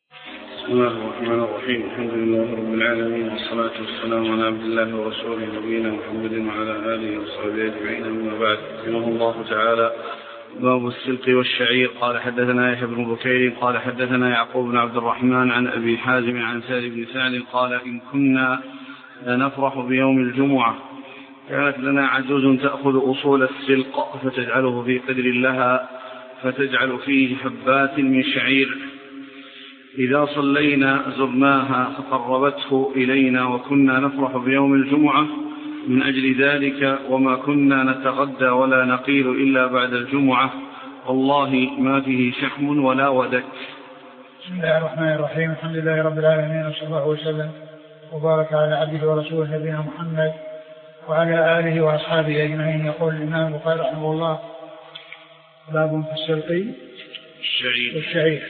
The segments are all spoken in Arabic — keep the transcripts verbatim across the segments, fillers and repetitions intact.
بسم الله الرحمن الرحيم. الحمد لله رب العالمين، والصلاة والسلام على عبد الله ورسوله نبينا محمد وعلى آله وصحبه أجمعين، أما بعد. رحمه الله تعالى. باب السلق والشعير. قال حدثنا يحيى بن بكير قال حدثنا يعقوب بن عبد الرحمن عن أبي حازم عن سهل بن سعد قال إن كنا لنفرح بيوم الجمعة كانت لنا عجوز تأخذ أصول السلق فتجعله في قدر لها فتجعل فيه حبات من شعير، إذا صلينا زرناها فقربته إلينا، وكنا نفرح بيوم الجمعة من أجل ذلك، وما كنا نتغدى ولا نقيل إلا بعد الجمعة، والله ما فيه شحم ولا ودك. بسم الله الرحمن الرحيم. الحمد لله رب العالمين، وصلى الله وسلم وبارك على عبده ورسوله نبينا محمد وعلى آله وأصحابه أجمعين. يقول الإمام البخاري رحمه الله: باب في السلق والشعير.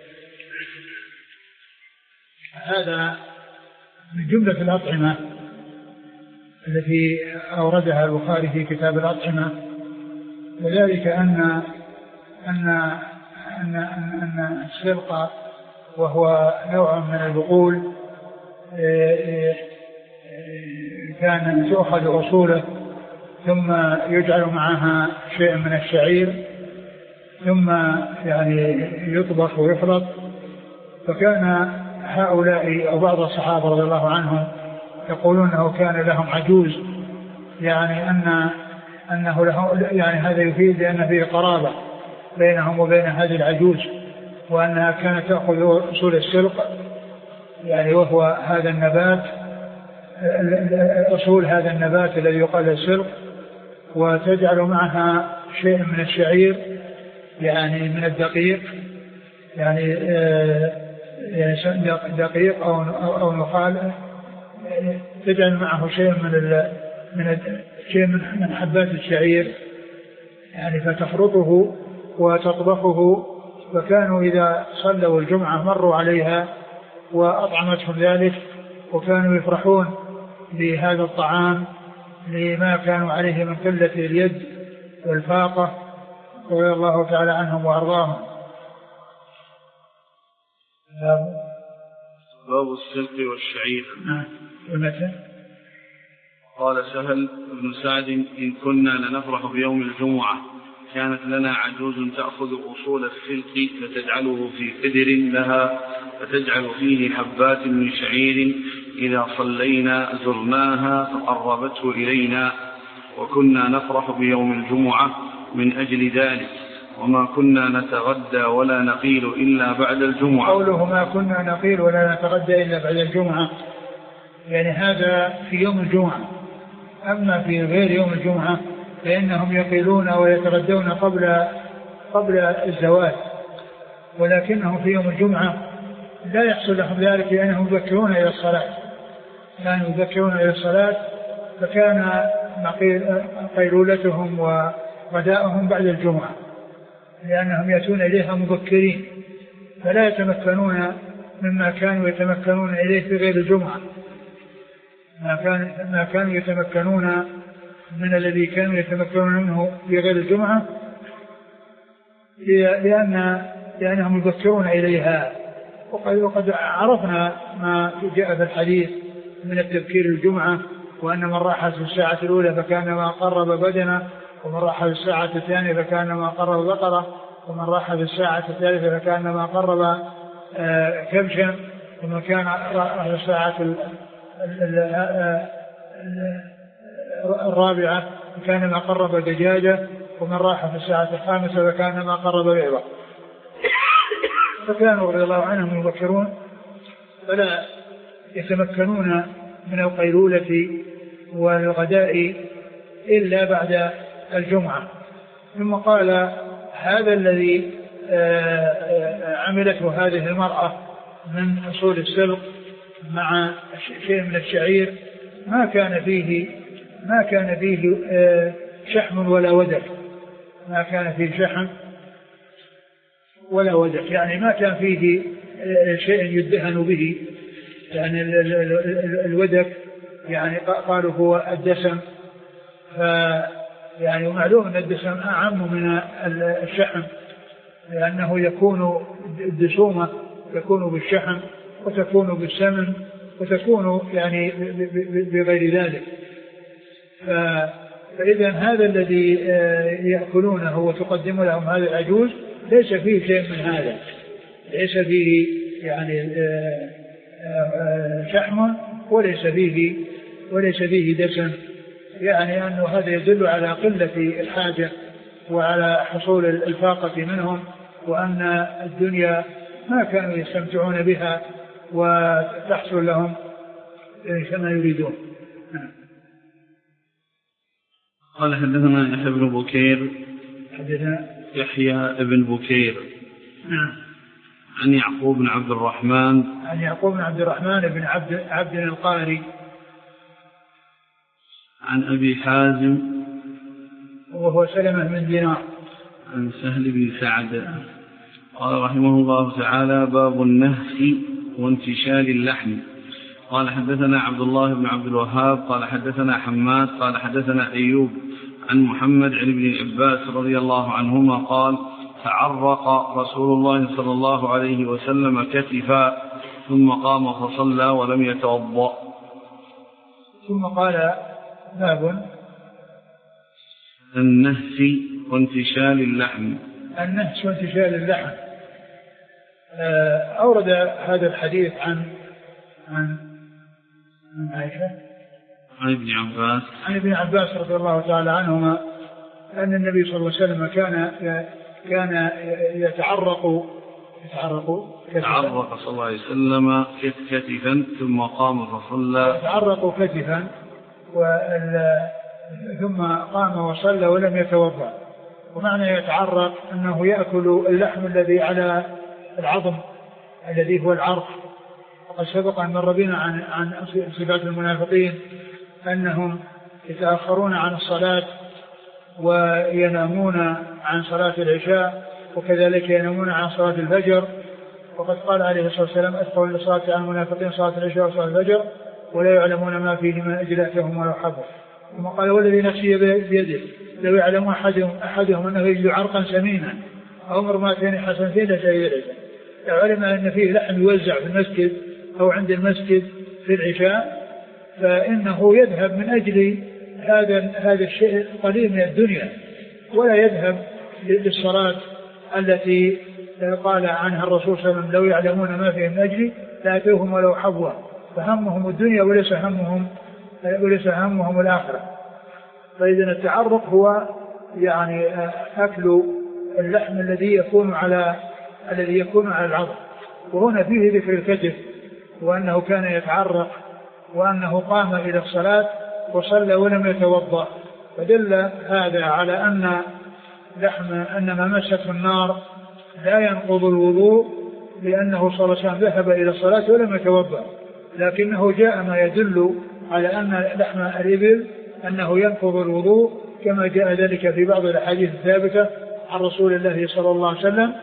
هذا من جملة الأطعمة التي أوردها البخاري في كتاب الأطعمة، وذلك أن أن أن أن السلق وهو نوع من البقول كان تؤخذ أصوله ثم يجعل معها شيء من الشعير ثم يعني يطبخ ويخلط. فكان هؤلاء أو بعض الصحابة رضي الله عنهم يقولون أنه كان لهم عجوز، يعني أن أنه له يعني هذا يفيد أن فيه قرابة بينهم وبين هذه العجوز، وأنها كانت تأخذ أصول السلق يعني وهو هذا النبات، أصول هذا النبات الذي يقال السلق، وتجعل معها شيء من الشعير يعني من الدقيق، يعني دقيق أو أو نخال، تجعل معه شيء من ال من شيء من حبات الشعير يعني فتخرطه وتطبخه. فكانوا إذا صلوا الجمعة مروا عليها وأطعمتهم ذلك، وكانوا يفرحون بهذا الطعام لما كانوا عليه من قلة اليد والفاقة، رضي الله تعالى عنهم وأرضاهم. باب السلق والشعير. ومتى؟ قال سهل بن سعد إن كنا لنفرح بيوم الجمعة كانت لنا عجوز تأخذ أصول السلق فتجعله في قدر لها فتجعل فيه حبات من شعير، إذا صلينا زرناها فقربته إلينا، وكنا نفرح بيوم الجمعة من أجل ذلك، وما كنا نتغدى ولا نقيل إلا بعد الجمعة. قوله ما كنا نقيل ولا نتغدى إلا بعد الجمعة يعني هذا في يوم الجمعة، أما في غير يوم الجمعة فإنهم يقيلون ويتغدون قبل قبل الزوال، ولكنهم في يوم الجمعة لا يحصل لهم ذلك لأنهم يذكرون إلى الصلاة، كانوا يذكرون إلى الصلاة، فكان قيلولتهم وغداءهم بعد الجمعة لأنهم يأتون إليها مبكرين، فلا يتمكنون مما كانوا يتمكنون إليه في غير الجمعة، ما, كان ما كانوا يتمكنون من الذي كانوا يتمكنون منه في غير الجمعة، لأن لأنهم يبكرون إليها. وقد, وقد عرفنا ما جاء في الحديث من التبكير الجمعة، وأن من راح في الساعة الأولى فكانما قرب بدنه، ومن راح في الساعة الثانية فكانما قرب بقرة، ومن راح في الساعة الثالثة فكانما قرب آه كبشا، ومن كان راح في الساعة الرابعة فكانما قرب دجاجة، ومن راح في الساعة الخامسة فكانما قرب بيضة. فكانوا رضي الله عنهم يبكرون فلا يتمكنون من القيلولة والغداء إلا بعد الجمعة. ثم قال هذا الذي عملته هذه المرأة من أصول السلق مع شيء من الشعير ما كان فيه ما كان فيه شحم ولا ودك، ما كان فيه شحم ولا ودك، يعني ما كان فيه شيء يدهن به، يعني الودك يعني قالوا هو الدسم، يعني معلوم أن الدسم أعم من الشحم، لأنه يكون الدسومة تكون بالشحم وتكون بالسمن وتكون يعني بغير ذلك. فإذا هذا الذي يأكلونه وتقدم لهم هذا العجوز ليس فيه شيء من هذا، ليس فيه يعني شحم وليس فيه وليس فيه دسم، يعني أنه هذا يدل على قلة الحاجة وعلى حصول الفاقة منهم، وأن الدنيا ما كانوا يستمتعون بها وتحصل لهم كما يريدون. قال حدثنا يحيى بن بكير حدثنا يحيى بن بكير نعم عن يعقوب بن عبد الرحمن عن يعقوب بن عبد الرحمن بن عبد عبد القاري عن أبي حازم وهو سلمة بن دينار عن سهل بن سعد قال رحمه الله تعالى: باب النهس وانتشال اللحم. قال حدثنا عبد الله بن عبد الوهاب قال حدثنا حماد قال حدثنا أيوب عن محمد عن ابن عباس رضي الله عنهما قال: تعرق رسول الله صلى الله عليه وسلم كتفا ثم قام فصلى ولم يتوضأ. ثم قال: باب النهس وانتشال اللحم. النهس وانتشال اللحم. أورد هذا الحديث عن عن عن عائشة عن ابن عباس عن ابن عباس رضي الله تعالى عنهما أن النبي صلى الله عليه وسلم كان كان يتعرق يتعرق تعرق صلى الله عليه وسلم كتفا ثم قام فصلى يتعرق كتفا ثم قام وصلى ولم يتوضأ. ومعنى يتعرق أنه يأكل اللحم الذي على العظم الذي هو العرق. وقد سبق أن مر بنا عن عن صفات المنافقين أنهم يتأخرون عن الصلاة وينامون عن صلاة العشاء وكذلك ينامون عن صلاة الفجر. وقد قال عليه الصلاة والسلام: أثقل لصلاة عن المنافقين صلاة العشاء وصلاة الفجر ولا يعلمون ما فيه من أجلاتهم ولا حبر. ثم قال: والذي نفسي بيده لو يعلم أحدهم, أحدهم أنه يجد عرقا سمينا أو مرماتين حسنتين لسيرته، لو علم أن فيه لحم يوزع في المسجد أو عند المسجد في العشاء فإنه يذهب من أجل هذا هذا الشيء القليل من الدنيا ولا يذهب للصلاة التي قال عنها الرسول صلى الله عليه وسلم: لو يعلمون ما فيه من أجلي لأتوهم ولو حبوا. فهمهم الدنيا وليس همهم وليس همهم الآخرة. فإذا التعرق هو يعني أكل اللحم الذي يكون على الذي يكون على العظم. وهنا فيه ذكر الكتف وأنه كان يتعرق وأنه قام إلى الصلاة وصلى ولم يتوضأ، فدل هذا على أن لحم أن ما مسته النار لا ينقض الوضوء، لأنه صلى الله عليه وسلم ذهب إلى الصلاة ولم يتوضأ. لكنه جاء ما يدل على أن لحم الإبل أنه ينقض الوضوء، كما جاء ذلك في بعض الأحاديث الثابتة عن رسول الله صلى الله عليه وسلم.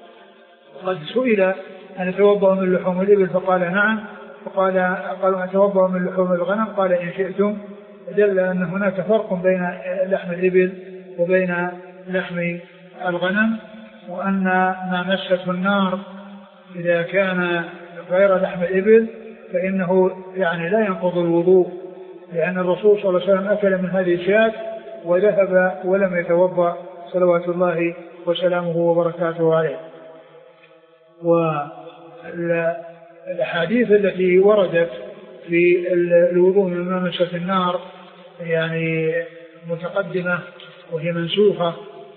قد سئل أن يتوضأ من لحوم الإبل فقال: نعم. فقال: قالوا: أتوضأ من لحوم الغنم؟ قال: إن شئتم. دل أن هناك فرق بين لحم الإبل وبين لحم الغنم، وأن ما مسته النار إذا كان غير لحم الإبل فإنه يعني لا ينقض الوضوء، لأن الرسول صلى الله عليه وسلم أكل من هذه الشاة وذهب ولم يتوضأ صلوات الله وسلامه وبركاته عليه. والأحاديث التي وردت في الوضوء من ما مسته النار يعني متقدمة وهي منسوخة،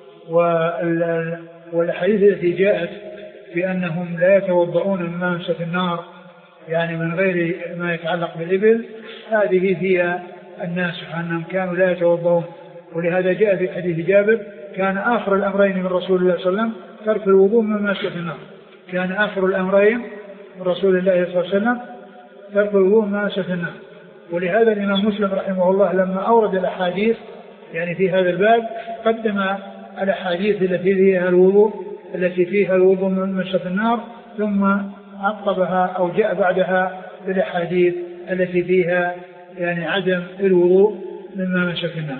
والأحاديث التي جاءت بأنهم لا يتوضؤون من ما مسته النار يعني من غير ما يتعلق بالإبل هذه هي الناسخة، أنهم كانوا لا يتوضؤون. ولهذا جاء في حديث جابر: كان آخر الأمرين من رسول الله صلى الله عليه وسلم ترك الوضوء من ما مسته النار. كان آخر الأمرين من رسول الله صلى الله عليه وسلم ترك الوضوء من ما مسته النار. ولهذا الإمام مسلم رحمه الله لما أورد الأحاديث يعني في هذا الباب قدم الأحاديث التي فيها الوضوء التي فيها الوضوء من مسته النار، ثم عقبها أو جاء بعدها بالأحاديث التي فيها يعني عدم الوضوء مما مسته النار.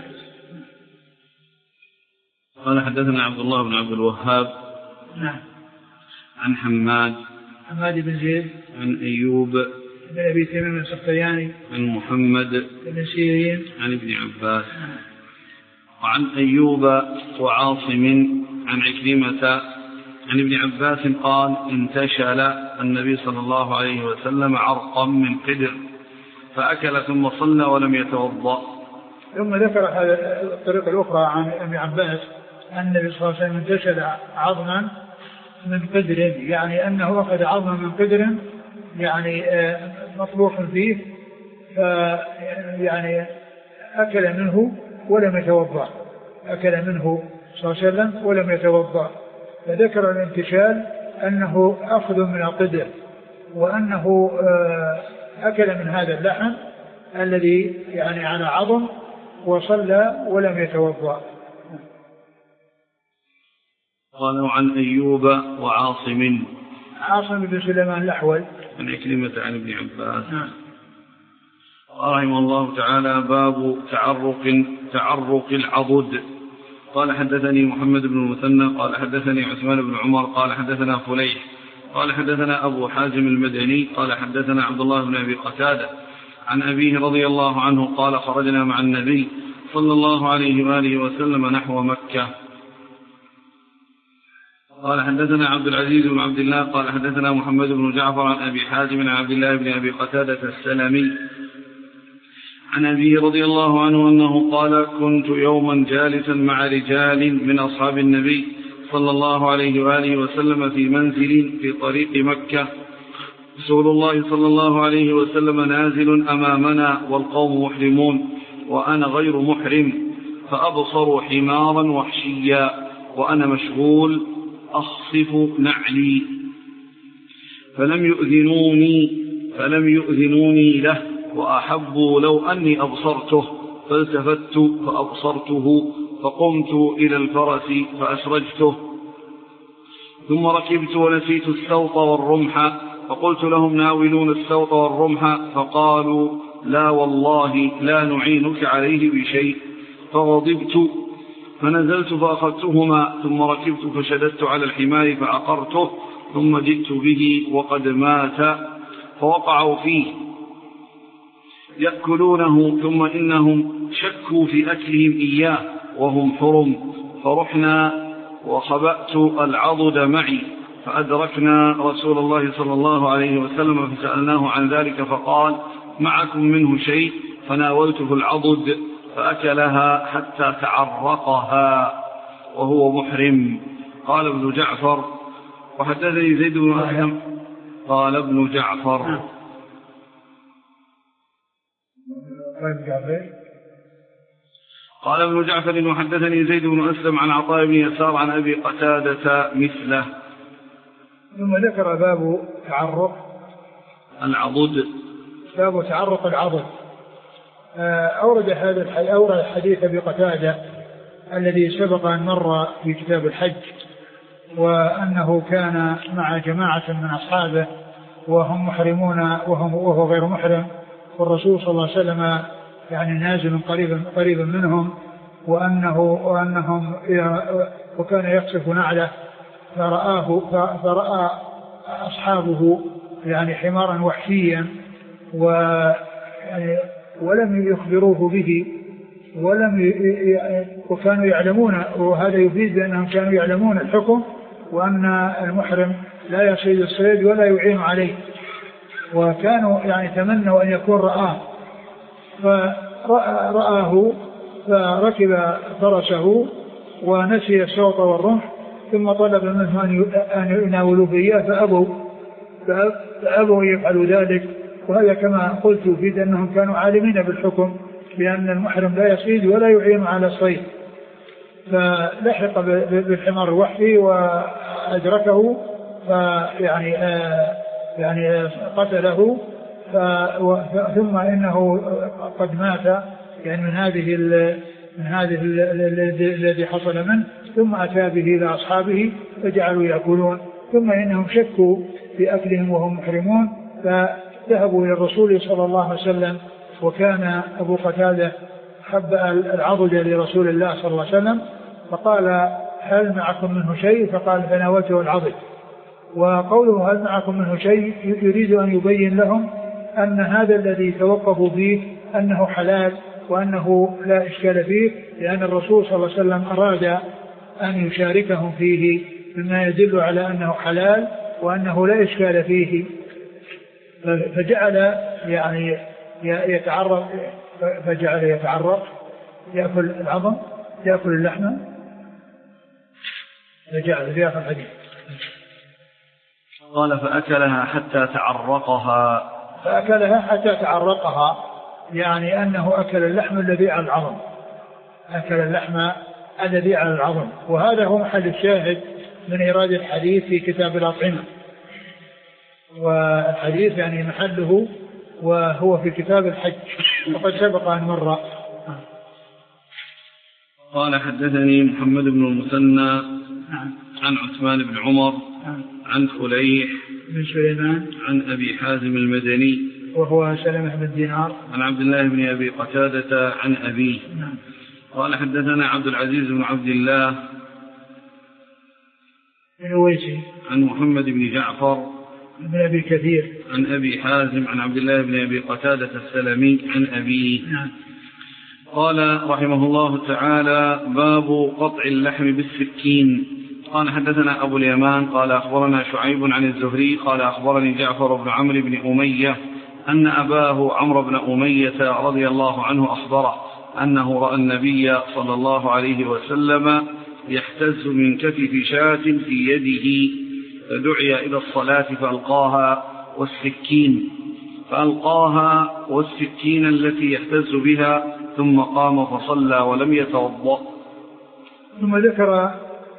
قال حدثنا عبد الله بن عبد الوهاب نعم عن حماد حماد بن زيد عن أيوب بن أبي تميم السختياني عن محمد بن سيرين عن ابن عباس وعن أيوب وعاصم عن عكرمة عن ابن عباس قال انتشل النبي صلى الله عليه وسلم عرقا من قدر فأكل ثم صلى ولم يتوضأ. ثم ذكر هذه الطريقة الأخرى عن ابن عباس أن النبي صلى الله عليه وسلم انتشل عظما من قدر، يعني أنه أخذ عظما من قدر يعني مطبوخ فيه يعني أكل منه ولم يتوضأ، أكل منه صلى الله عليه وسلم ولم يتوضأ. فذكر الانتشال أنه أخذ من القدر وأنه أكل من هذا اللحم الذي يعني على عظم وصلى ولم يتوضأ. قالوا عن أيوب وعاصم عاصم بن سليمان الأحول عن عكرمة عن ابن عباس رحمه الله تعالى باب تعرق تعرق العضد. قال حدثني محمد بن المثنى قال حدثني عثمان بن عمر قال حدثنا فليح قال حدثنا أبو حازم المدني قال حدثنا عبد الله بن أبي قتادة عن أبيه رضي الله عنه قال خرجنا مع النبي صلى الله عليه وآله وسلم نحو مكة. قال حدثنا عبد العزيز بن عبد الله قال حدثنا محمد بن جعفر عن أبي حازم عن عبد الله بن أبي قتادة السلمي عن أبيه رضي الله عنه أنه قال كنت يوما جالسا مع رجال من أصحاب النبي صلى الله عليه وآله وسلم في منزل في طريق مكة، رسول الله صلى الله عليه وسلم نازل أمامنا والقوم محرمون وأنا غير محرم، فأبصروا حمارا وحشيا وأنا مشغول أخصف نعلي فلم يؤذنوني فلم يؤذنوني له وأحبوا لو أني أبصرته، فالتفت فأبصرته فقمت إلى الفرس فأسرجته ثم ركبت ونسيت السوط والرمح فقلت لهم ناولون السوط والرمح فقالوا لا والله لا نعينك عليه بشيء، فغضبت فنزلت فأخذتهما ثم ركبت فشددت على الحمار فعقرته ثم جئت به وقد مات فوقعوا فيه يأكلونه ثم إنهم شكوا في أكلهم إياه وهم حرم، فرحنا وخبأت العضد معي فأدركنا رسول الله صلى الله عليه وسلم فسألناه عن ذلك فقال معكم منه شيء؟ فناولته العضد فأكلها حتى تعرقها وهو محرم. قال ابن جعفر وحدثني زيد بن أسلم قال ابن جعفر قال ابن جعفر وحدثني زيد بن أسلم عن عطاء بن يسار عن أبي قتادة مثله. ثم ذكر باب تعرق العضد باب تعرق العضد. أورد هذا أورد الحديث أبي قتادة الذي سبق أن مر في كتاب الحج، وأنه كان مع جماعة من أصحابه وهم محرمون وهم وهو غير محرم، والرسول صلى الله عليه وسلم يعني نازل قريبا قريبا منهم، وأنه وأنهم وكان يقصف نعله فرآه فرأى أصحابه يعني حمارا وحشيا ويعني ولم يخبروه به ولم وكانوا يعلمون، وهذا يفيد بأنهم كانوا يعلمون الحكم وأن المحرم لا يصيد الصيد ولا يعين عليه، وكانوا يعني تمنوا أن يكون رآه فرآه فركب فرسه ونسي السوط والرمح ثم طلب منه أن يناولوا إياه فأبوا فأبوا يفعلوا ذلك. وهذا كما قلت يفيد أنهم كانوا عالمين بالحكم بأن المحرم لا يصيد ولا يعين على الصيد، فلحق بالحمار الوحشي وأدركه فيعني آه يعني قتله ثم إنه قد مات يعني من هذه من هذه الذي حصل منه، ثم أتى به إلى أصحابه فجعلوا يأكلون، ثم إنهم شكوا في أكلهم وهم محرمون فذهبوا إلى الرسول صلى الله عليه وسلم، وكان أبو قتادة حب العضد لرسول الله صلى الله عليه وسلم فقال هل معكم منه شيء؟ فقال فناولته العضد وقوله هل معكم منه شيء يريد أن يبين لهم أن هذا الذي توقفوا فيه أنه حلال وأنه لا إشكال فيه، لأن الرسول صلى الله عليه وسلم أراد أن يشاركهم فيه مما يدل على أنه حلال وأنه لا إشكال فيه، فجعل يعني يتعرق فجعل يتعرق يأكل العظم يأكل اللحم فجعل في آخر الحديث. قال فأكلها حتى تعرقها فأكلها حتى تعرقها يعني أنه أكل اللحم الذي على العظم أكل اللحم الذي على العظم. وهذا هو محل الشاهد من إيراد الحديث في كتاب الأطعمة، والحديث يعني محله وهو في كتاب الحج وقد سبق أن مر. قال حدثني محمد بن المثنى عن عثمان بن عمر عن فليح بن سليمان عن أبي حازم المدني وهو سلمة بن دينار عن عبد الله بن أبي قتادة عن أبيه. قال حدثنا عبد العزيز بن عبد الله عن محمد بن جعفر بن أبي كثير عن أبي حازم عن عبد الله بن أبي قتادة السلمي عن أبيه. قال رحمه الله تعالى باب قطع اللحم بالسكين. قال حدثنا أبو اليمان قال أخبرنا شعيب عن الزهري قال أخبرني جعفر بن عمرو بن أمية أن أباه عمرو بن أمية رضي الله عنه أخبره أنه رأى النبي صلى الله عليه وسلم يحتز من كتف شاة في يده فدعي إلى الصلاة فألقاها والسكين فألقاها والسكين التي يحتز بها ثم قام فصلى ولم يتوضأ. ثم ذكر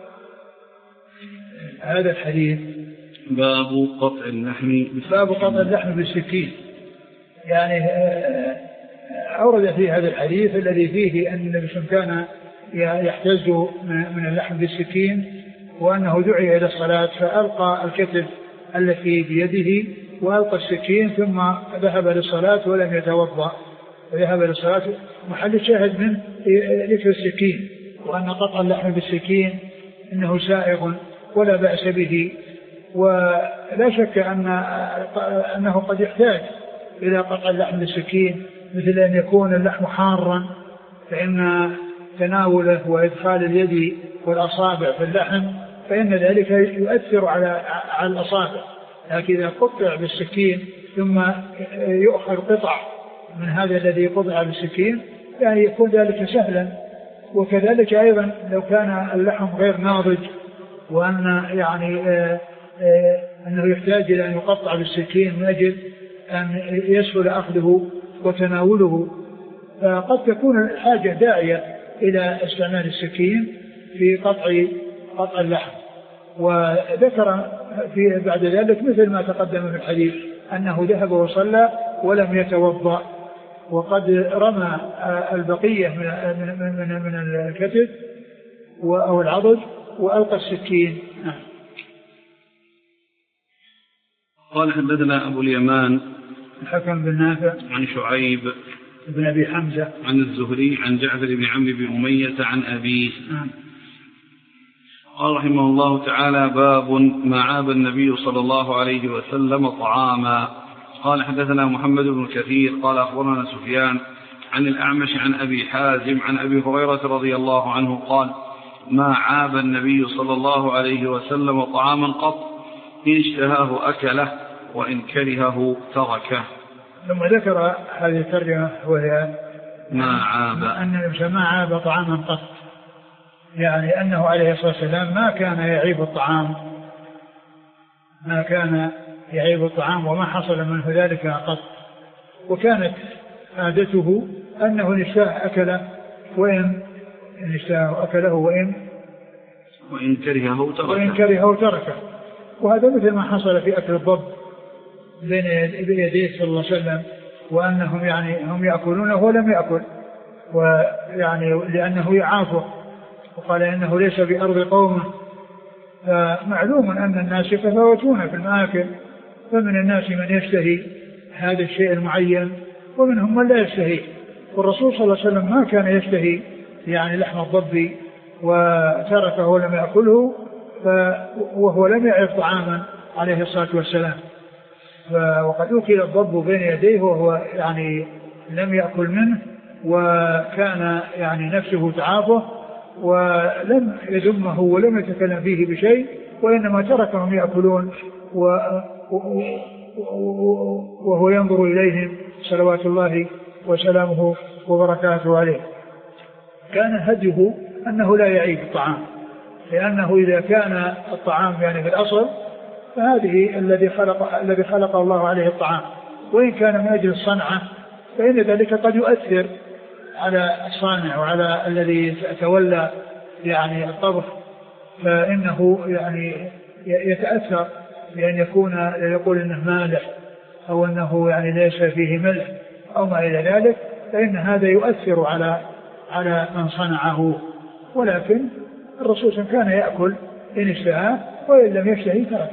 هذا الحديث باب قطع اللحم باب قطع اللحم بالسكين. يعني أورد في هذا الحديث الذي فيه أن النبي صلى الله عليه وسلم كان يحتز من اللحم بالسكين وأنه دعي إلى الصلاة فألقى الكتف التي بيده وألقى السكين ثم ذهب للصلاة ولم يتوضأ وذهب للصلاة. محل الشاهد من ذكر السكين وأن قطع اللحم بالسكين إنه سائغ ولا بأس به، ولا شك أن أنه قد يحتاج إلى قطع اللحم بالسكين مثل أن يكون اللحم حارا فإن تناوله وإدخال اليد والأصابع في اللحم فإن ذلك يؤثر على على الأصابع، لكن إذا قطع بالسكين ثم يؤخذ قطع من هذا الذي قطع بالسكين يعني يكون ذلك سهلا. وكذلك أيضا لو كان اللحم غير ناضج وأن يعني آآ آآ أنه يحتاج إلى أن يقطع بالسكين من أجل أن يسهل أخذه وتناوله، فقد تكون الحاجة داعية إلى استعمال السكين في قطع قطع اللحم. وذكر في بعد ذلك مثل ما تقدم في الحديث أنه ذهب وصلى ولم يتوضأ وقد رمى البقية من من من, من الكتف أو العضد وألقى السكين. قال حدثنا أبو اليمان الحكم بن نافع عن شعيب بن أبي حمزة عن الزهري عن جعفر بن عمرو بن أمية عن أبيه. قال رحمه الله تعالى باب ما عاب النبي صلى الله عليه وسلم طعاما. قال حدثنا محمد بن كثير قال أخبرنا سفيان عن الأعمش عن أبي حازم عن أبي هريرة رضي الله عنه قال ما عاب النبي صلى الله عليه وسلم طعاما قط إن اشتهاه أكله وإن كرهه تركه. ثم ذكر هذه الترجمة وهي ما عاب أن الإنسان ما عاب طعاما قط، يعني أنه عليه الصلاة والسلام ما كان يعيب الطعام ما كان يعيب الطعام وما حصل منه ذلك قط، وكانت عادته أنه إن اشتهى أكله وإن إن اشتهى أكله وإن وإن كرهه تركه وإن كرهه تركه. وهذا مثل ما حصل في أكل الضب بين يديه صلى الله عليه وسلم، وأنهم يعني هم يأكلونه ولم يأكل، ويعني لأنه يعافه وقال إنه ليس بأرض قومه. فمعلوم أن الناس يتفاوتون في المآكل، فمن الناس من يشتهي هذا الشيء المعين ومنهم من لا يشتهي. والرسول صلى الله عليه وسلم ما كان يشتهي يعني لحم الضب وتركه ولم يأكله وهو لم يعرف طعاما عليه الصلاة والسلام. وقد أكل الضب بين يديه وهو يعني لم يأكل منه، وكان يعني نفسه تعافه ولم يذمه ولم يتكلم فيه بشيء، وإنما تركهم يأكلون وهو ينظر إليهم صلوات الله وسلامه وبركاته عليه. كان هديه أنه لا يعيب الطعام، لأنه إذا كان الطعام يعني في الأصل فهذه الذي خلق الذي خلق الله عليه الطعام، وإن كان من أجل الصنعة فإن ذلك قد يؤثر على الصانع وعلى الذي تولى يعني الطبخ، فإنه يعني يتأثر بأن يكون يقول إنه مالح أو أنه يعني ليس فيه ملح أو ما إلى ذلك، فإن هذا يؤثر على على من صنعه. ولكن الرسول كان يأكل إن اشتهى، وإن لم يشتهي ترك.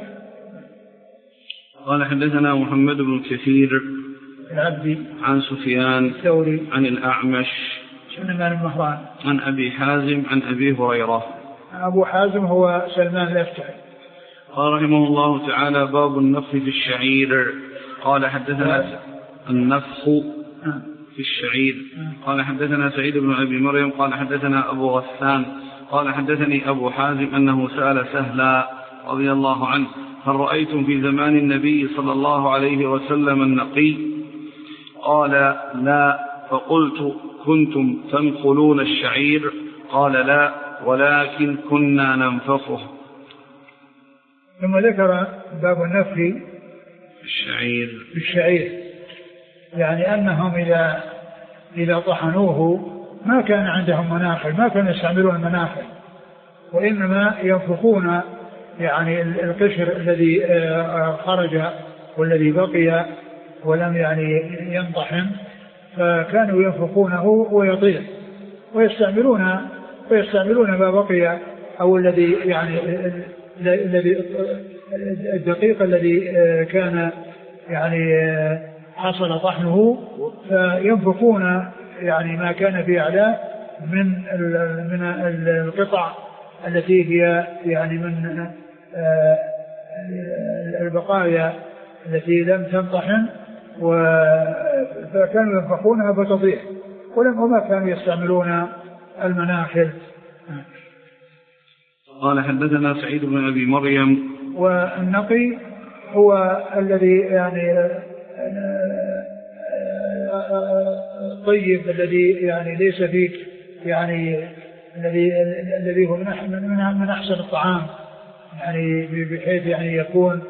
قال حدثنا محمد بن كثير العبدي عن سفيان الثوري عن الأعمش سلمان المهران عن أبي حازم عن أبي هريرة. أبو حازم هو سلمان الأشجعي. قال رحمه الله تعالى: باب النفخ في الشعير. قال حدثنا النفخ في الشعير. قال حدثنا سعيد بن أبي مريم قال حدثنا أبو غسان قال حدثني أبو حازم أنه سأل سهلا رضي الله عنه: هل رأيتم في زمان النبي صلى الله عليه وسلم النقي؟ قال: لا. فقلت: كنتم تنقلون الشعير؟ قال: لا، ولكن كنا ننفخه. ثم ذكر باب النفخ في الشعير في الشعير يعني أنهم إذا إذا طحنوه ما كان عندهم مناخل، ما كانوا يستعملون المناخل، وإنما ينفخون يعني القشر الذي خرج والذي بقي ولم يعني ينطحن، فكانوا ينفخونه ويطير، ويستعملون ويستعملون ما بقي أو الذي يعني الذي الدقيق الذي كان يعني حصل طحنه، فينفخون يعني ما كان في أعلاه من من القطع التي هي يعني من البقايا التي لم تنطحن، فكانوا ينفخونها فتطيح، وما كانوا يستعملون المناخل. قال حدثنا سعيد بن أبي مريم. والنقي هو الذي يعني طيب، الذي يعني ليس فيه يعني الذي الذي هو من من احسن الطعام، يعني بحيث يعني يكون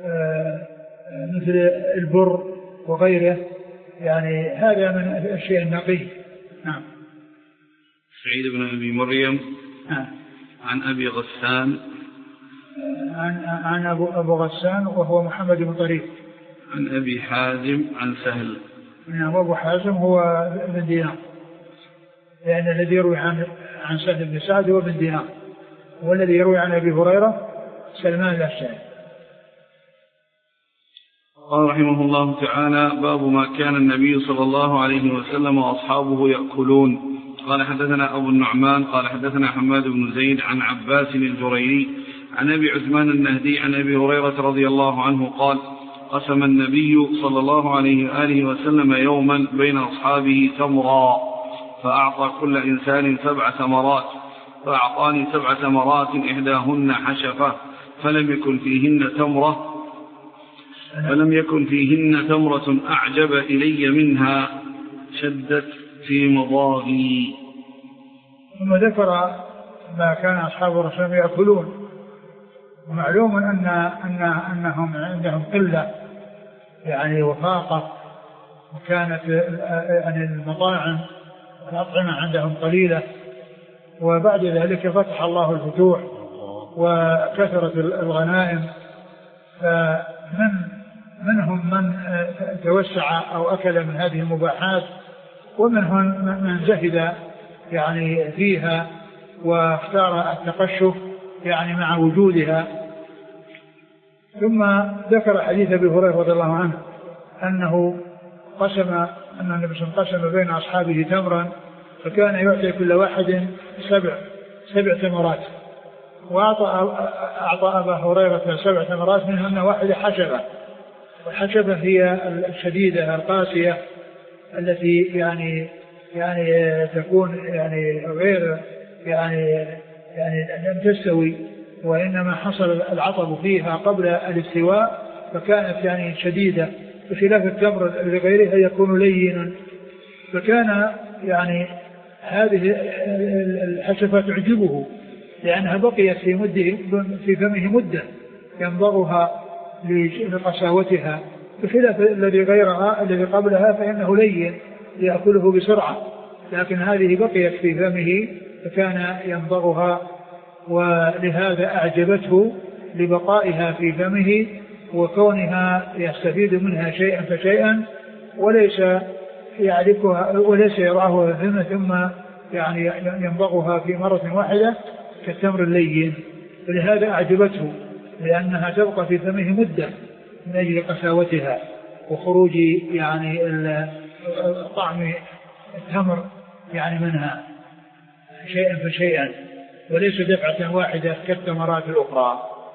مثل البر وغيره، يعني هذا من الشيء النقي. نعم. سعيد بن أبي مريم. نعم. عن أبي غسان. عن عن أبو أبو غسان وهو محمد بن طريف. عن أبي حازم عن سهل. نعم. أبو حازم هو ابن دينار، لأن يعني الذي يروي عن عن سهل بن سعد هو ابن دينار، والذي يروي عن أبي هريرة سلمان الأشجعي. قال رحمه الله تعالى: باب ما كان النبي صلى الله عليه وسلم وأصحابه يأكلون. قال حدثنا أبو النعمان قال حدثنا حماد بن زيد عن عباس الجريري عن أبي عثمان النهدي عن أبي هريرة رضي الله عنه قال: قسم النبي صلى الله عليه وآله وسلم يوما بين أصحابه تمرا، فأعطى كل إنسان سبع ثمرات، فأعطاني سبع ثمرات إحداهن حشفة، فلم يكن فيهن تمرة فلم يكن فيهن تمرة أعجب إلي منها، شدت في مضاغي. ثم ذكر ما كان أصحاب الرسول يأكلون. ومعلوم أن أن أنهم عندهم قلة يعني وفاقة، وكانت يعني المطاعم والأطعمة عندهم قليلة، وبعد ذلك فتح الله الفتوح وكثرت الغنائم، فمن منهم من توسع أو أكل من هذه المباحات، ومنهم من زهد يعني فيها واختار التقشف يعني مع وجودها. ثم ذكر حديث أبي هريرة رضي الله عنه أنه قسم أن النبي صلى الله عليه وسلم قسم بين أصحابه تمرا، فكان يعطي كل واحد سبع سبع تمرات، وأعطى أعطى أبا هريرة سبع ثمرات منهن واحدة حشبة، والحشبة هي الشديدة القاسية التي يعني يعني تكون يعني غير يعني يعني لم تستوي، وإنما حصل العطب فيها قبل الاستواء فكانت يعني شديدة، بخلاف التمر لغيرها يكون لينا. فكان يعني هذه الحشفة تعجبه لأنها بقيت في مده في فمه مدة ينظرها لقساوتها، بخلاف الذي غيرها الذي قبلها فإنه لين يأكله بسرعة، لكن هذه بقيت في فمه فكان ينظرها، ولهذا أعجبته لبقائها في فمه وكونها يستفيد منها شيئا فشيئا، وليس يعرفها وليس يرعاها فمه ثم يعني ينبغها في مرة واحدة كالتمر اللين. ولهذا أعجبته لأنها تبقى في فمه مدة من أجل قساوتها وخروج يعني طعم التمر يعني منها شيئا فشيئا، وليس دفعة واحدة كالتمرات الأخرى.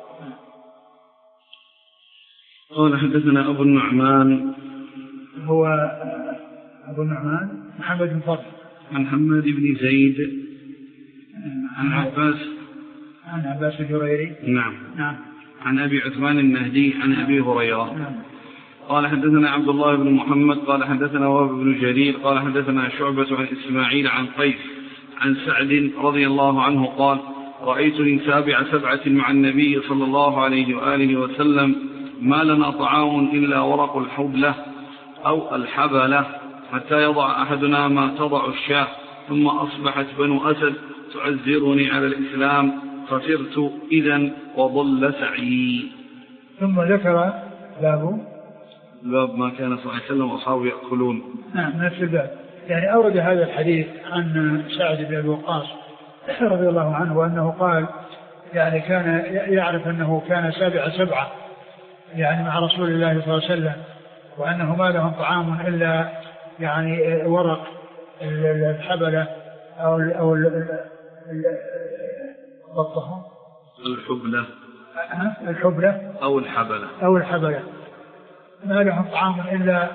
قال حدثنا أبو النعمان هو أبو النعمان محمد بن فضل عن حماد بن زيد عن عباس عن عباس الجريري نعم نعم عن أبي عثمان النهدي عن أبي هريرة نعم. قال حدثنا عبد الله بن محمد قال حدثنا وهب بن جرير قال حدثنا شعبة عن إسماعيل عن قيس عن سعد رضي الله عنه قال رأيتني سابع سبعة مع النبي صلى الله عليه وآله وسلم ما لنا طعام إلا ورق الحبلة أو الحبلة حتى يضع أحدنا ما تضع الشاة ثم أصبحت بنو أسد تعزرني على الإسلام فصرت إذن وضل سعي. ثم ذكر باب باب ما كان صلى الله عليه وسلم وأصحابه يأكلون. نعم نفس الباب، يعني أورد هذا الحديث عن سعد بن أبي وقاص رضي الله عنه وأنه قال يعني كان يعرف أنه كان سابع سبعة يعني مع رسول الله صلى الله عليه وسلم، وأنه ما لهم طعام إلا يعني ورق الحبلة أو ال أو ال الحبلة الحبلة أو الحبلة أو الحبلة ما لهم طعام إلا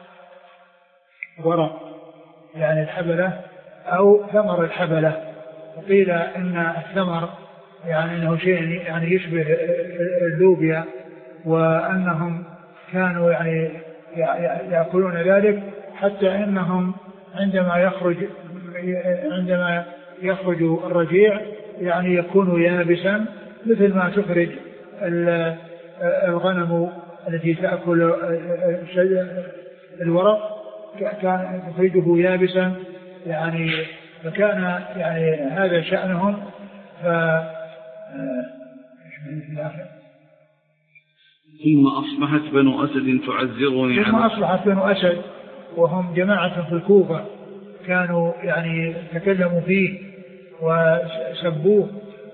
ورق يعني الحبلة أو ثمر الحبلة. وقيل إن الثمر يعني أنه شيء يعني يشبه اللوبيا، وأنهم كانوا يعني يأكلون ذلك حتى إنهم عندما يخرج عندما يخرج الرجيع يعني يكون يابسا مثل ما تخرج الغنم التي تأكل الورق كان تخرجه يابسا يعني، فكان يعني هذا شأنهم. ف ثم أصبحت بنو أسد تعزرني ثم أصبحت بنو أسد وهم جماعة في الكوفة كانوا يعني تكلموا فيه وسبوه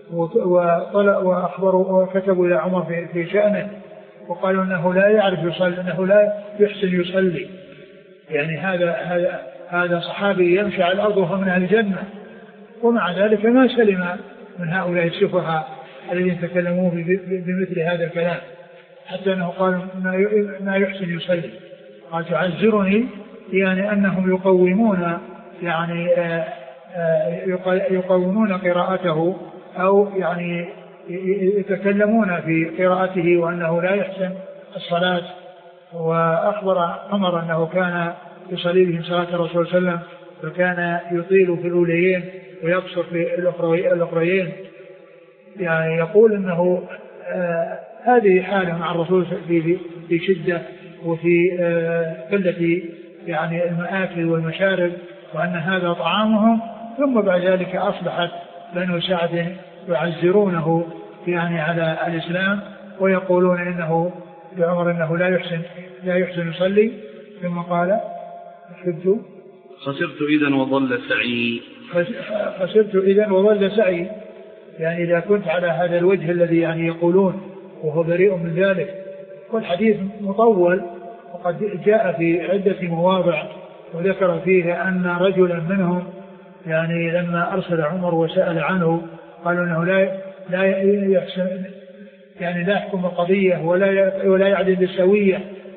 وأخبروا وكتبوا إلى عمر في, في شأنه وقالوا أنه لا يعرف يصلي، أنه لا يحسن يصلي، يعني هذا هذا هذا صحابي يمشي على الأرض وهو من أهل الجنة، ومع ذلك ما سلم من هؤلاء السفهاء الذين تكلموا بمثل هذا الكلام، حتى أنه قال ما يحسن يصلي. قال تعزرني يعني أنهم يقومون يعني يقومون قراءته أو يعني يتكلمون في قراءته وأنه لا يحسن الصلاة. وأخبر عمر أنه كان يصلي بهم صلاة الرسول صلى الله عليه وسلم فكان يطيل في الأوليين ويقصر في الأخريين، يعني يقول أنه آه هذه حالة مع الرسول في, في شدة وفي آه قلة يعني المآكل والمشارب، وأن هذا طعامهم. ثم بعد ذلك أصبحت بنو سعد يعزرونه يعني على الإسلام ويقولون إنه لعمر إنه لا يحسن لا يحسن يصلي. ثم قال خسرت خسرت إذن وضل سعي خسرت إذن وضل سعي، يعني إذا كنت على هذا الوجه الذي يعني يقولون وهو بريء من ذلك. والحديث مطول وقد جاء في عدة مواضع وذكر فيه أن رجلا منهم يعني لما أرسل عمر وسأل عنه قالوا أنه لا لا يحسن يعني لا يحكم القضية ولا ولا يعدل بالسوية،